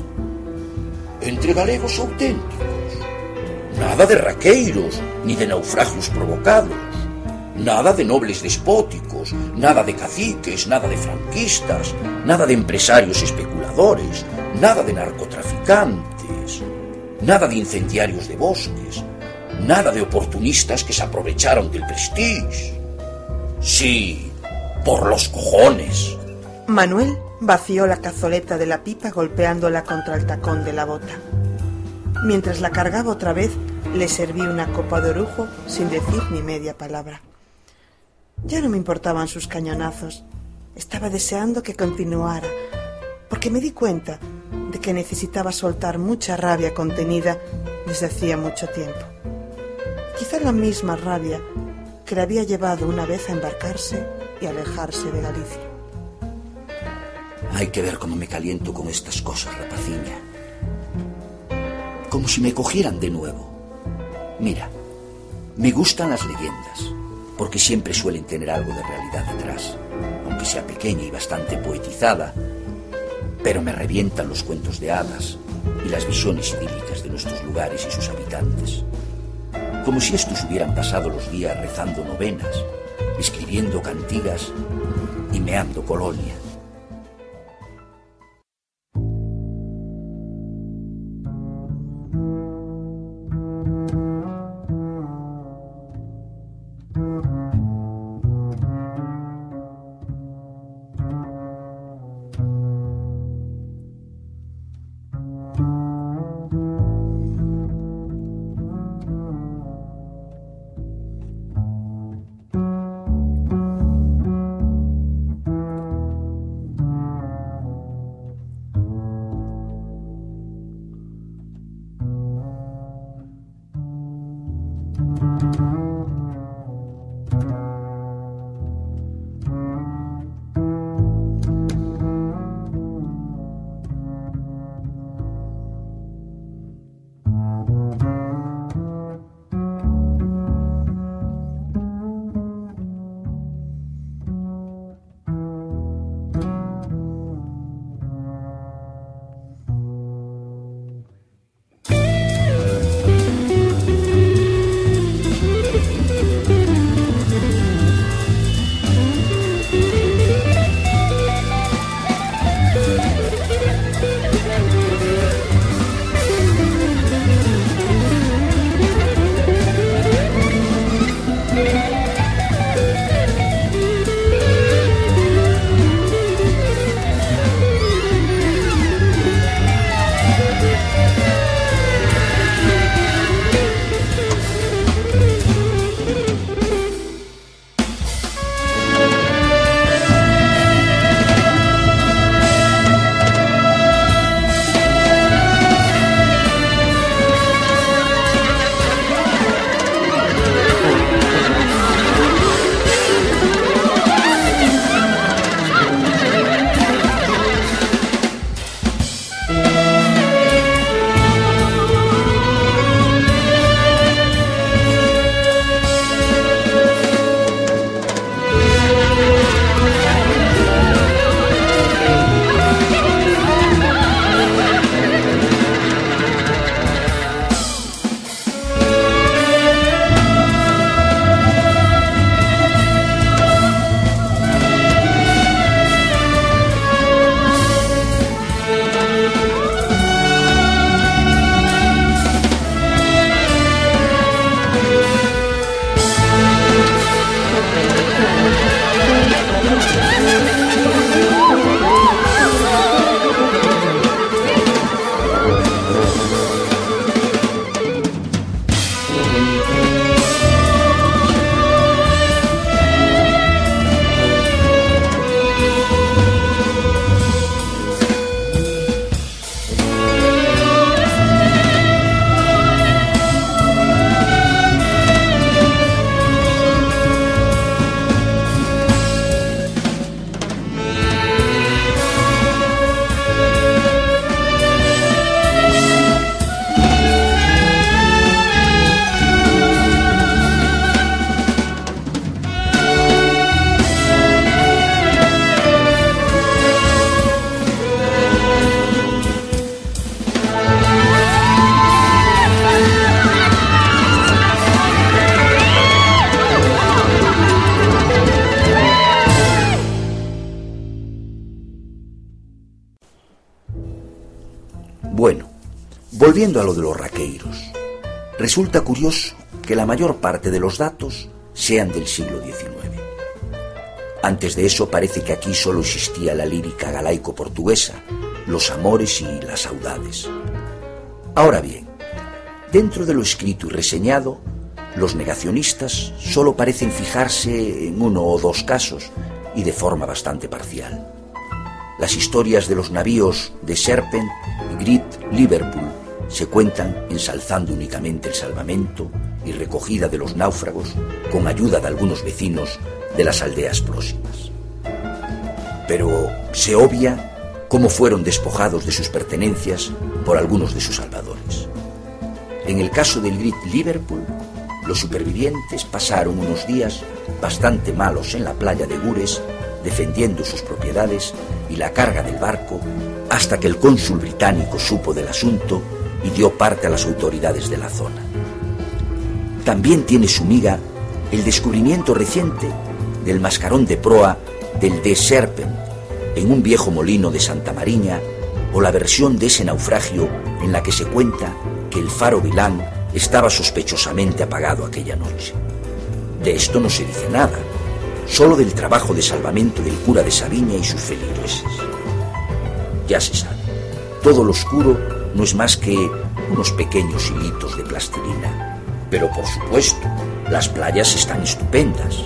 Entre galegos auténticos, nada de raqueiros ni de naufragios provocados, nada de nobles despóticos, nada de caciques, nada de franquistas, nada de empresarios especuladores, nada de narcotraficantes, nada de incendiarios de bosques, nada de oportunistas que se aprovecharon del prestige. Sí, por los cojones. Manuel vació la cazoleta de la pipa golpeándola contra el tacón de la bota. Mientras la cargaba otra vez, le serví una copa de orujo sin decir ni media palabra. Ya no me importaban sus cañonazos. Estaba deseando que continuara, porque me di cuenta de que necesitaba soltar mucha rabia contenida desde hacía mucho tiempo. Quizá la misma rabia que le había llevado una vez a embarcarse y alejarse de Galicia. Hay que ver cómo me caliento con estas cosas, rapaciña. Como si me cogieran de nuevo. Mira, me gustan las leyendas, porque siempre suelen tener algo de realidad detrás, aunque sea pequeña y bastante poetizada, pero me revientan los cuentos de hadas y las visiones idílicas de nuestros lugares y sus habitantes. Como si estos hubieran pasado los días rezando novenas, escribiendo cantigas y meando colonia. Volviendo a lo de los raqueiros, resulta curioso que la mayor parte de los datos sean del siglo diecinueve. Antes de eso parece que aquí solo existía la lírica galaico-portuguesa, los amores y las saudades. Ahora bien, dentro de lo escrito y reseñado, los negacionistas solo parecen fijarse en uno o dos casos y de forma bastante parcial. Las historias de los navíos de Serpent y Great Liverpool se cuentan ensalzando únicamente el salvamento y recogida de los náufragos con ayuda de algunos vecinos de las aldeas próximas. Pero se obvia cómo fueron despojados de sus pertenencias por algunos de sus salvadores. En el caso del Great Liverpool, los supervivientes pasaron unos días bastante malos en la playa de Gures, defendiendo sus propiedades y la carga del barco, hasta que el cónsul británico supo del asunto y dio parte a las autoridades de la zona. También tiene su miga el descubrimiento reciente del mascarón de proa del de Serpent en un viejo molino de Santa Mariña, o la versión de ese naufragio en la que se cuenta que el faro Vilán estaba sospechosamente apagado aquella noche. De esto no se dice nada, solo del trabajo de salvamento del cura de Sabiña y sus feligreses. Ya se sabe, todo lo oscuro no es más que unos pequeños hilitos de plastilina, pero por supuesto, las playas están estupendas.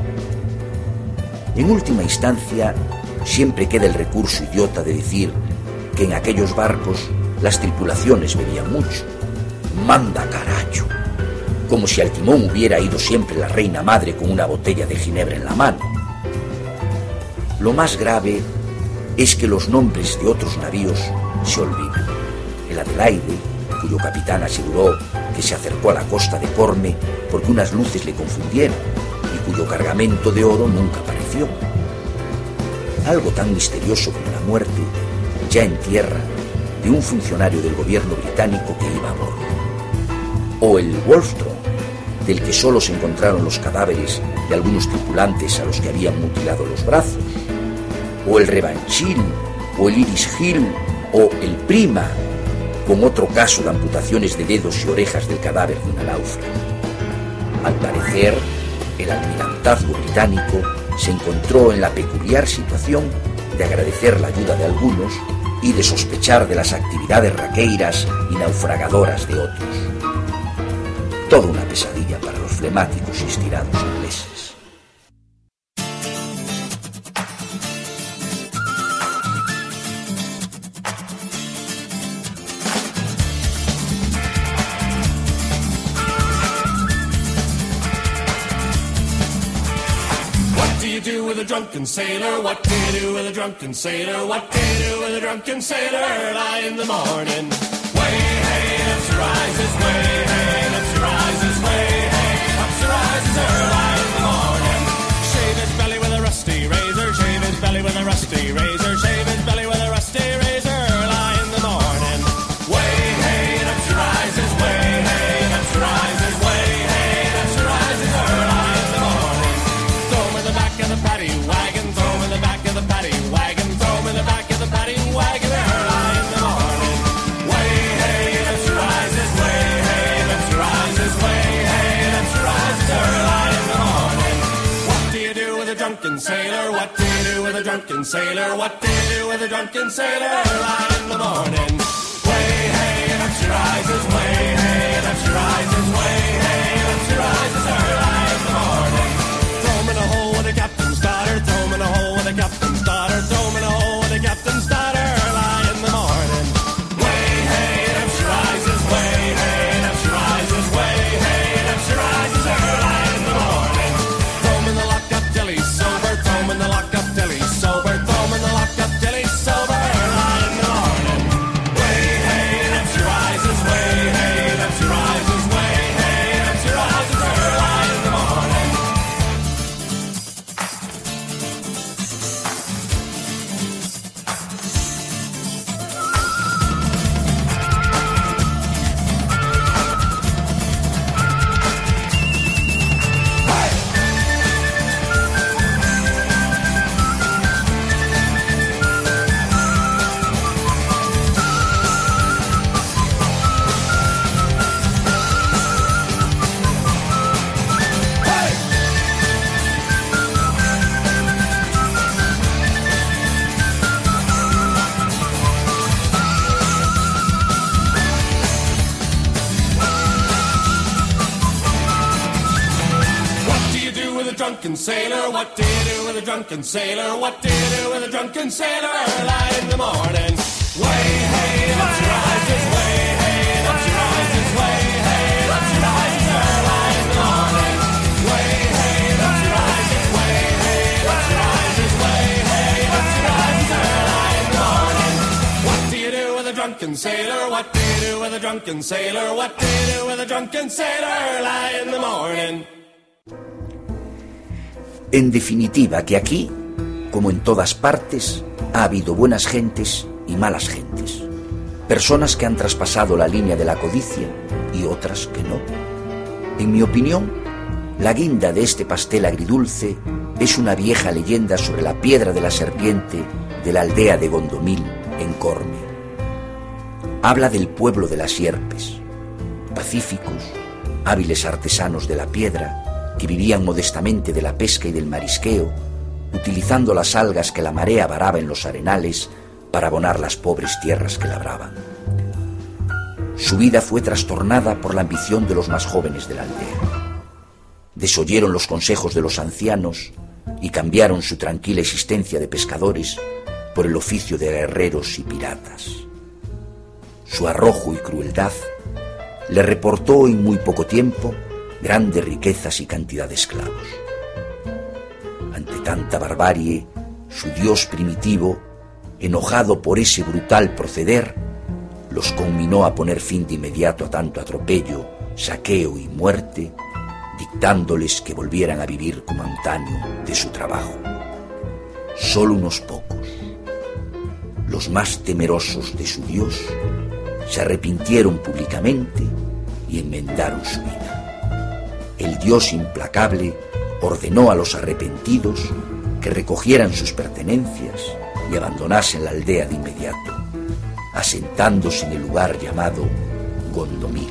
En última instancia, siempre queda el recurso idiota de decir que en aquellos barcos las tripulaciones bebían mucho. ¡Manda carajo! Como si al timón hubiera ido siempre la reina madre con una botella de ginebra en la mano. Lo más grave es que los nombres de otros navíos se olvidan. El Adelaide, cuyo capitán aseguró que se acercó a la costa de Corme porque unas luces le confundieron y cuyo cargamento de oro nunca apareció. Algo tan misterioso como la muerte, ya en tierra, de un funcionario del gobierno británico que iba a bordo. O el Wolfstrom, del que solo se encontraron los cadáveres de algunos tripulantes a los que habían mutilado los brazos. O el Revanchil, o el Iris Hill, o el Prima, con otro caso de amputaciones de dedos y orejas del cadáver de una náufraga. Al parecer, el almirantazgo británico se encontró en la peculiar situación de agradecer la ayuda de algunos y de sospechar de las actividades raqueiras y naufragadoras de otros. Toda una pesadilla para los flemáticos y estirados ingleses. Drunken sailor, what do you do with a drunken sailor? What do you do with a drunken sailor? Early in the morning, way hey, up she rises, way hey, up she rises, way hey, up she rises early in the morning. Shave his belly with a rusty razor, shave his belly with a rusty razor, shave his belly with a rusty razor early in the morning. Way hey, up she rises, way hey, up she rises, way hey, up she rises early in the morning. Throw him in the back of the paddy wagon, throw him in the back of the paddy wagon, throw him in the back of the paddy wagon early in the morning. Way hey, up she rises, way hey, up she rises, way hey, up she rises early in the morning. What do you do with a drunken sailor? What do you do with a drunken sailor? What do you do with a drunken sailor early in the morning? Way hey, up she rises, way hey, up she rises, way hey, up she rises early in the morning. Throw him in a hole with a captain's daughter, throw him in a hole with a captain's daughter, throw him in a hole with a captain's daughter early in the morning. Way hey, up she rises, way hey, up she rises, way hey, up she rises early in the morning. Throw him in the lock-up till he's sober, throw him in the lock-up till he's sober, throw him in the lock-up till he's sober early in the morning. Way drunken sailor? What do you do with a drunken sailor? What do you do with a drunken sailor? Early in the morning. Way, hey, let's rise this way. Hey, let's rise this way. Hey, let's rise this early in the morning. Way, hey, let's rise this way. Hey, let's rise this way. Hey, let's rise this early in the morning. What do you do with a drunken sailor? What do you do with a drunken sailor? What do you do with a drunken sailor? Early in the morning. En definitiva, que aquí, como en todas partes, ha habido buenas gentes y malas gentes. Personas que han traspasado la línea de la codicia y otras que no. En mi opinión, la guinda de este pastel agridulce es una vieja leyenda sobre la piedra de la serpiente de la aldea de Gondomil, en Corme. Habla del pueblo de las sierpes, pacíficos, hábiles artesanos de la piedra, que vivían modestamente de la pesca y del marisqueo, utilizando las algas que la marea varaba en los arenales para abonar las pobres tierras que labraban. Su vida fue trastornada por la ambición de los más jóvenes de la aldea. Desoyeron los consejos de los ancianos y cambiaron su tranquila existencia de pescadores por el oficio de guerreros y piratas. Su arrojo y crueldad le reportó en muy poco tiempo grandes riquezas y cantidad de esclavos. Ante tanta barbarie, su dios primitivo, enojado por ese brutal proceder, los conminó a poner fin de inmediato a tanto atropello, saqueo y muerte, dictándoles que volvieran a vivir como antaño de su trabajo. Solo unos pocos, los más temerosos de su dios, se arrepintieron públicamente y enmendaron su vida. El dios implacable ordenó a los arrepentidos que recogieran sus pertenencias y abandonasen la aldea de inmediato, asentándose en el lugar llamado Gondomil.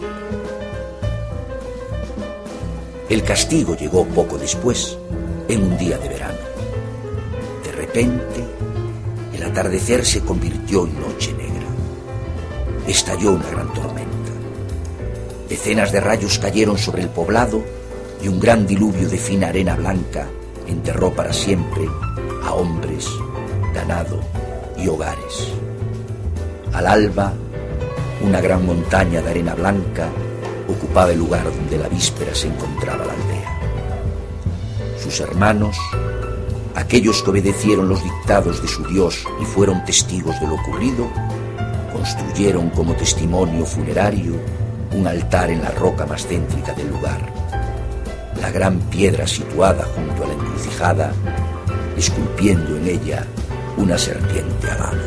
El castigo llegó poco después, en un día de verano. De repente, el atardecer se convirtió en noche negra. Estalló una gran tormenta. Decenas de rayos cayeron sobre el poblado y un gran diluvio de fina arena blanca enterró para siempre a hombres, ganado y hogares. Al alba, una gran montaña de arena blanca ocupaba el lugar donde la víspera se encontraba la aldea. Sus hermanos, aquellos que obedecieron los dictados de su dios y fueron testigos de lo ocurrido, construyeron como testimonio funerario un altar en la roca más céntrica del lugar, la gran piedra situada junto a la encrucijada, esculpiendo en ella una serpiente alada.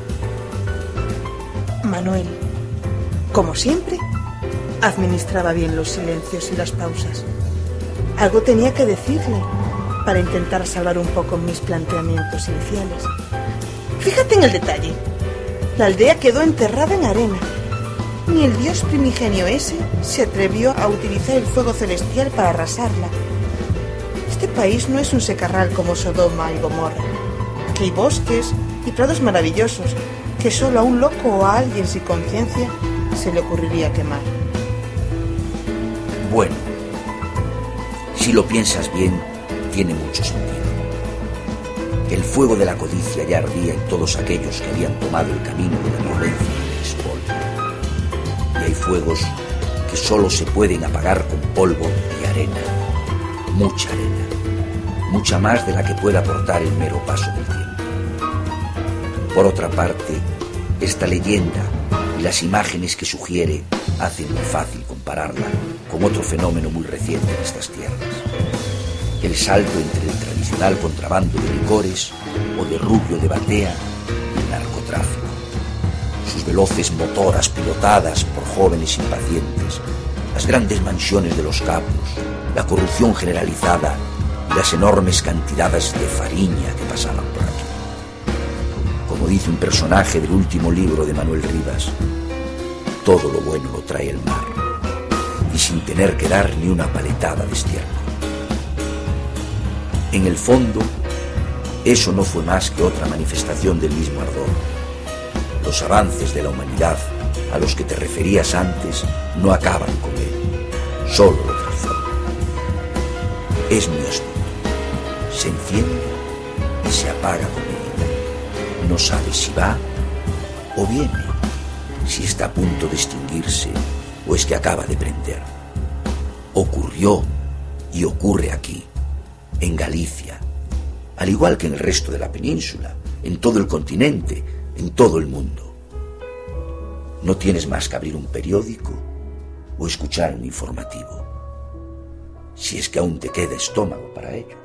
Manuel, como siempre, administraba bien los silencios y las pausas. Algo tenía que decirle para intentar salvar un poco mis planteamientos iniciales. Fíjate en el detalle. La aldea quedó enterrada en arena. Ni el dios primigenio ese se atrevió a utilizar el fuego celestial para arrasarla. Este país no es un secarral como Sodoma y Gomorra. Aquí hay bosques y prados maravillosos que solo a un loco o a alguien sin conciencia se le ocurriría quemar. Bueno, si lo piensas bien, tiene mucho sentido. El fuego de la codicia ya ardía en todos aquellos que habían tomado el camino de la violencia y el expolio. Y hay fuegos que solo se pueden apagar con polvo y arena, mucha arena, mucha más de la que pueda aportar el mero paso del tiempo. Por otra parte, esta leyenda y las imágenes que sugiere hacen muy fácil compararla con otro fenómeno muy reciente en estas tierras: el salto entre el tradicional contrabando de licores o de rubio de batea y el narcotráfico. Sus veloces motoras pilotadas por jóvenes impacientes, las grandes mansiones de los capos, la corrupción generalizada y las enormes cantidades de fariña que pasaban por aquí. Como dice un personaje del último libro de Manuel Rivas, todo lo bueno lo trae el mar, y sin tener que dar ni una paletada de estiércol. En el fondo, eso no fue más que otra manifestación del mismo ardor. Los avances de la humanidad a los que te referías antes no acaban con él, solo lo transforman. Es muy astuto. se enciende y se apaga con él. No sabe si va o viene, si está a punto de extinguirse o es que acaba de prender. Ocurrió y ocurre aquí, en Galicia, al igual que en el resto de la península, en todo el continente, en todo el mundo. No tienes más que abrir un periódico o escuchar un informativo, si es que aún te queda estómago para ello.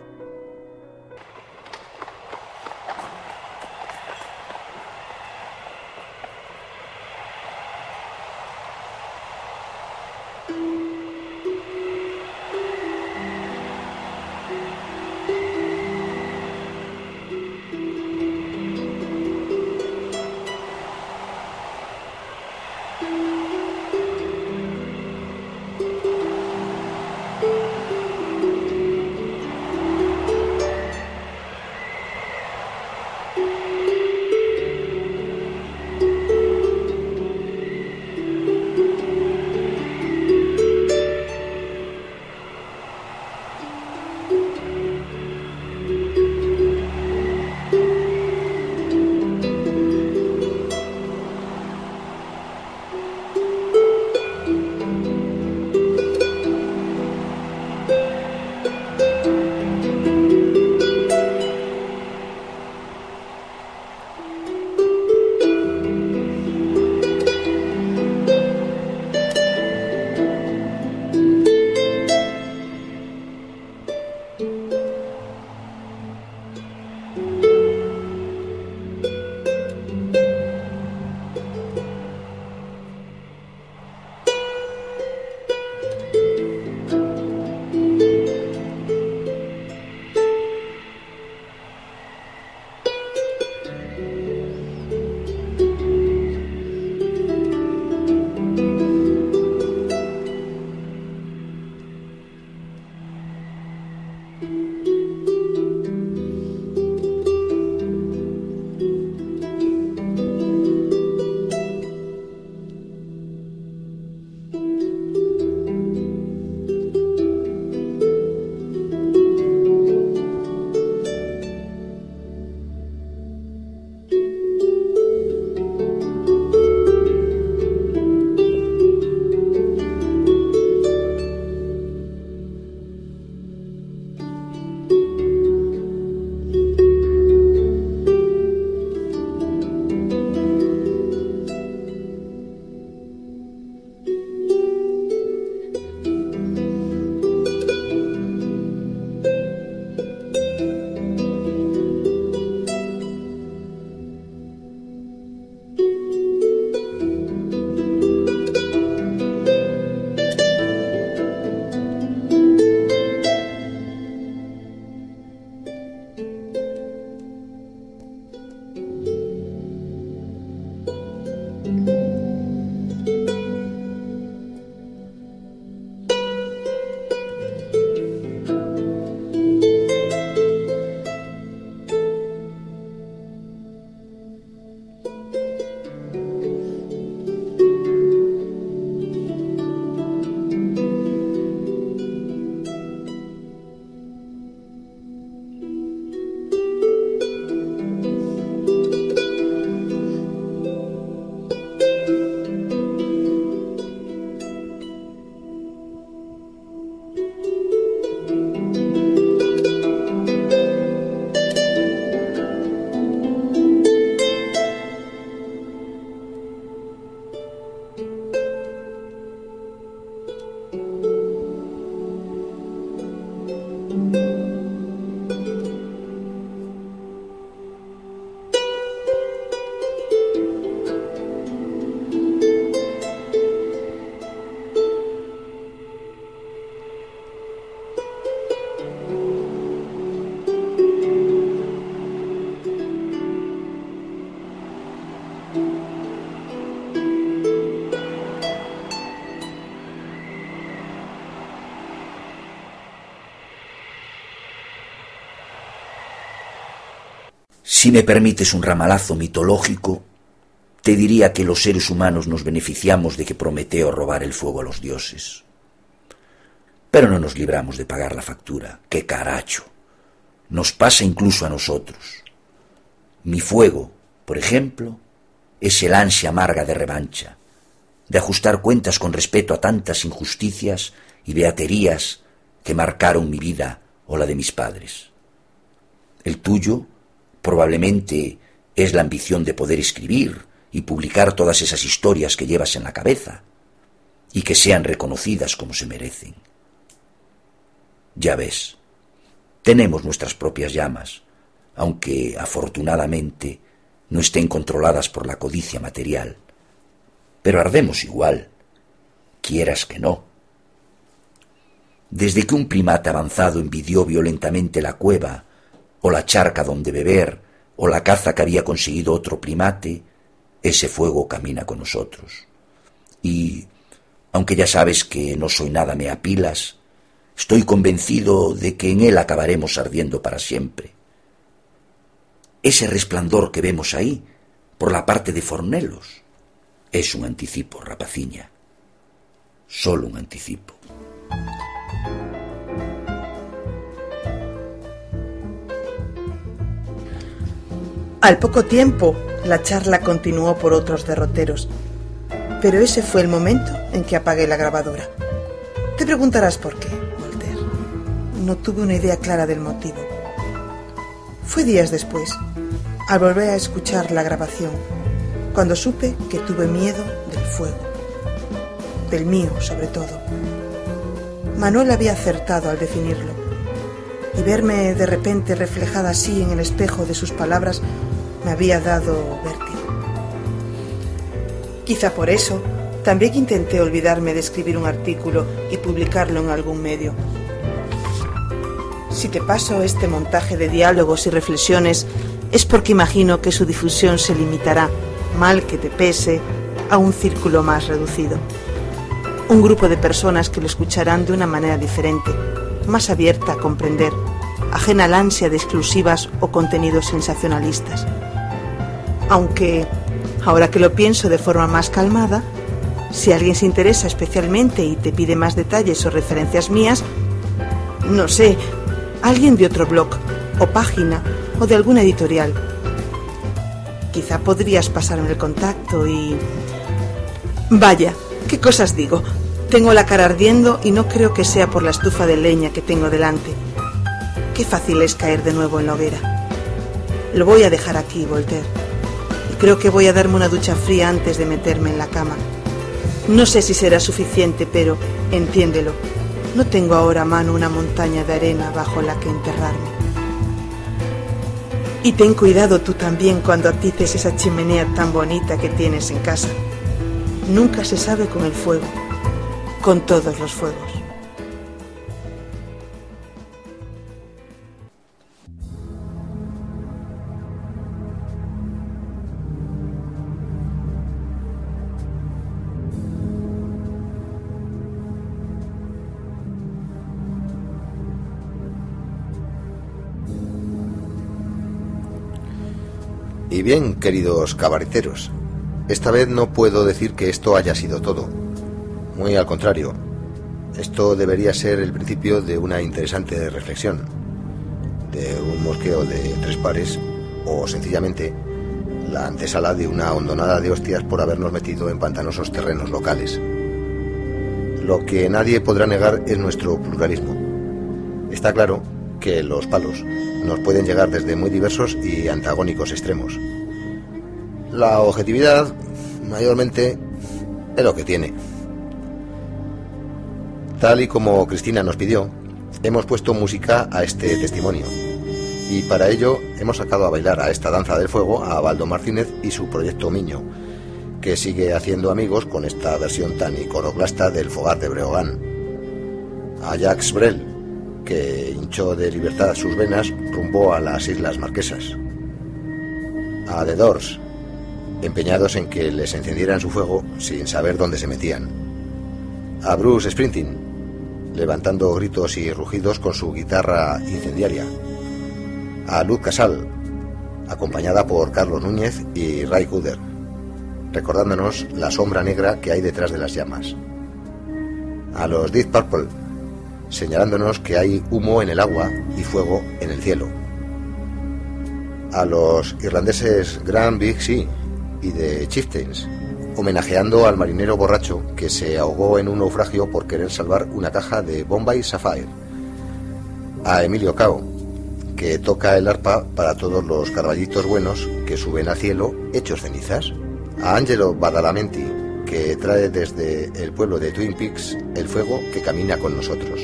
Si me permites un ramalazo mitológico, te diría que los seres humanos nos beneficiamos de que Prometeo robara el fuego a los dioses. Pero no nos libramos de pagar la factura. ¡Qué caracho! nos pasa incluso a nosotros. Mi fuego, por ejemplo, es el ansia amarga de revancha, de ajustar cuentas con respecto a tantas injusticias y beaterías que marcaron mi vida o la de mis padres. El tuyo probablemente es la ambición de poder escribir y publicar todas esas historias que llevas en la cabeza y que sean reconocidas como se merecen. Ya ves, tenemos nuestras propias llamas, aunque afortunadamente no estén controladas por la codicia material, pero ardemos igual, quieras que no. Desde que un primate avanzado envidió violentamente la cueva, o la charca donde beber, o la caza que había conseguido otro primate, ese fuego camina con nosotros. Y, aunque ya sabes que no soy nada meapilas, estoy convencido de que en él acabaremos ardiendo para siempre. Ese resplandor que vemos ahí, por la parte de Fornelos, es un anticipo, rapaciña. Solo un anticipo. Al poco tiempo, la charla continuó por otros derroteros, pero ese fue el momento en que apagué la grabadora. Te preguntarás por qué, Voltaire. No tuve una idea clara del motivo. Fue días después, al volver a escuchar la grabación, cuando supe que tuve miedo del fuego. Del mío, sobre todo. Manuel había acertado al definirlo, y verme de repente reflejada así en el espejo de sus palabras me había dado vértigo. Quizá por eso también intenté olvidarme de escribir un artículo y publicarlo en algún medio. Si te paso este montaje de diálogos y reflexiones es porque imagino que su difusión se limitará, mal que te pese, a un círculo más reducido. Un grupo de personas que lo escucharán de una manera diferente, más abierta a comprender, ajena al ansia de exclusivas o contenidos sensacionalistas. Aunque, ahora que lo pienso de forma más calmada, si alguien se interesa especialmente y te pide más detalles o referencias mías, no sé, alguien de otro blog, o página, o de alguna editorial, quizá podrías pasarme el contacto y... Vaya, ¿qué cosas digo? Tengo la cara ardiendo y no creo que sea por la estufa de leña que tengo delante. Qué fácil es caer de nuevo en la hoguera. Lo voy a dejar aquí, Voltaire. Y creo que voy a darme una ducha fría antes de meterme en la cama. No sé si será suficiente, pero, entiéndelo, no tengo ahora a mano una montaña de arena bajo la que enterrarme. Y ten cuidado tú también cuando atices esa chimenea tan bonita que tienes en casa. Nunca se sabe con el fuego, con todos los fuegos. Y bien, queridos cabareteros, esta vez no puedo decir que esto haya sido todo. Muy al contrario, esto debería ser el principio de una interesante reflexión, de un mosqueo de tres pares, o sencillamente la antesala de una hondonada de hostias por habernos metido en pantanosos terrenos locales. Lo que nadie podrá negar es nuestro pluralismo. Está claro que los palos nos pueden llegar desde muy diversos y antagónicos extremos. La objetividad, mayormente, es lo que tiene. Tal y como Cristina nos pidió, hemos puesto música a este testimonio. Y para ello hemos sacado a bailar a esta danza del fuego a Baldo Martínez y su proyecto Miño, que sigue haciendo amigos con esta versión tan iconoclasta del Fogar de Breogán. A Jacques Brel, que hinchó de libertad sus venas rumbo a las Islas Marquesas. A The Doors, empeñados en que les encendieran su fuego sin saber dónde se metían. A Bruce Springsteen, levantando gritos y rugidos con su guitarra incendiaria. A Luz Casal, acompañada por Carlos Núñez y Ray Cooder, recordándonos la sombra negra que hay detrás de las llamas. A los Deep Purple, señalándonos que hay humo en el agua y fuego en el cielo. a los irlandeses Grand Big Sea y The Chieftains, homenajeando al marinero borracho que se ahogó en un naufragio por querer salvar una caja de Bombay Sapphire, a Emilio Cao, que toca el arpa para todos los carballitos buenos que suben al cielo hechos cenizas, a Angelo Badalamenti, que trae desde el pueblo de Twin Peaks el fuego que camina con nosotros.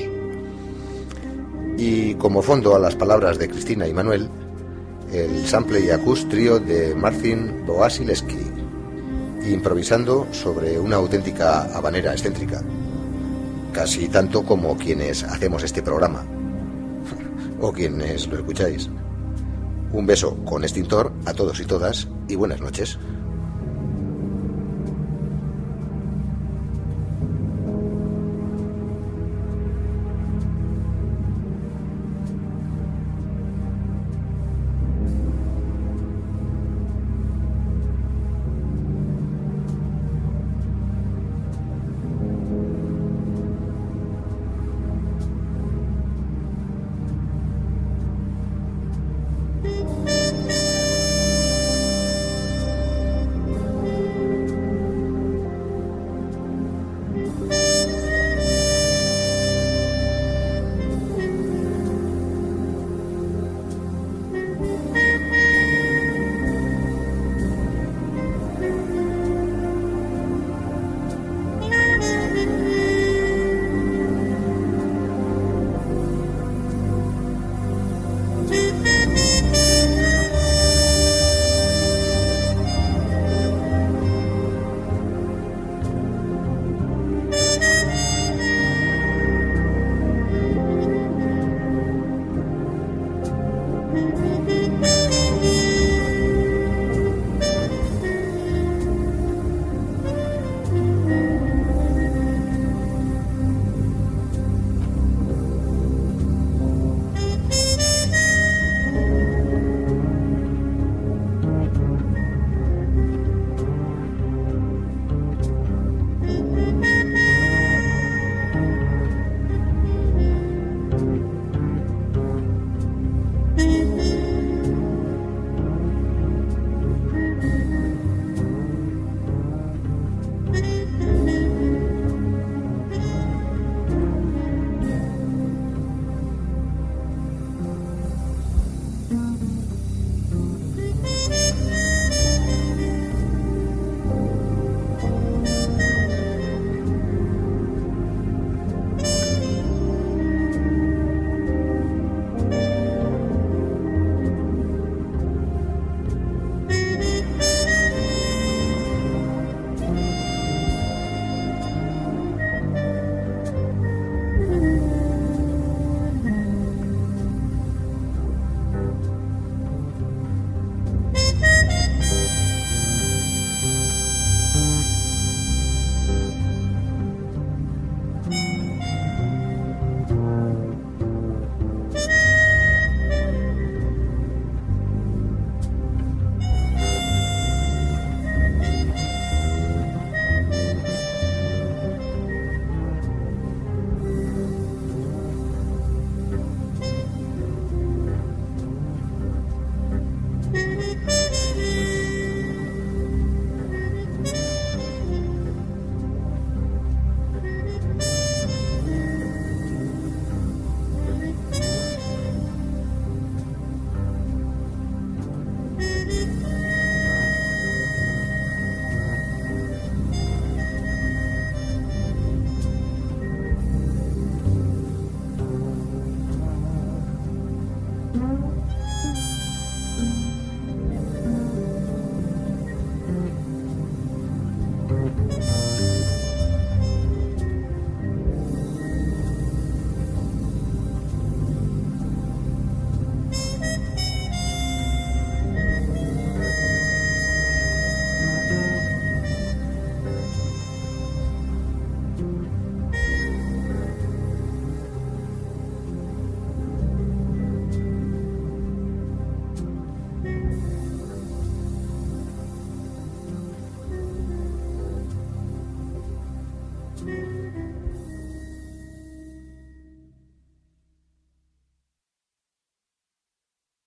Y como fondo a las palabras de Cristina y Manuel, el sample y acústico trío de Marcin Boasilewski, improvisando sobre una auténtica habanera excéntrica, casi tanto como quienes hacemos este programa, o quienes lo escucháis. Un beso con extintor a todos y todas, y buenas noches.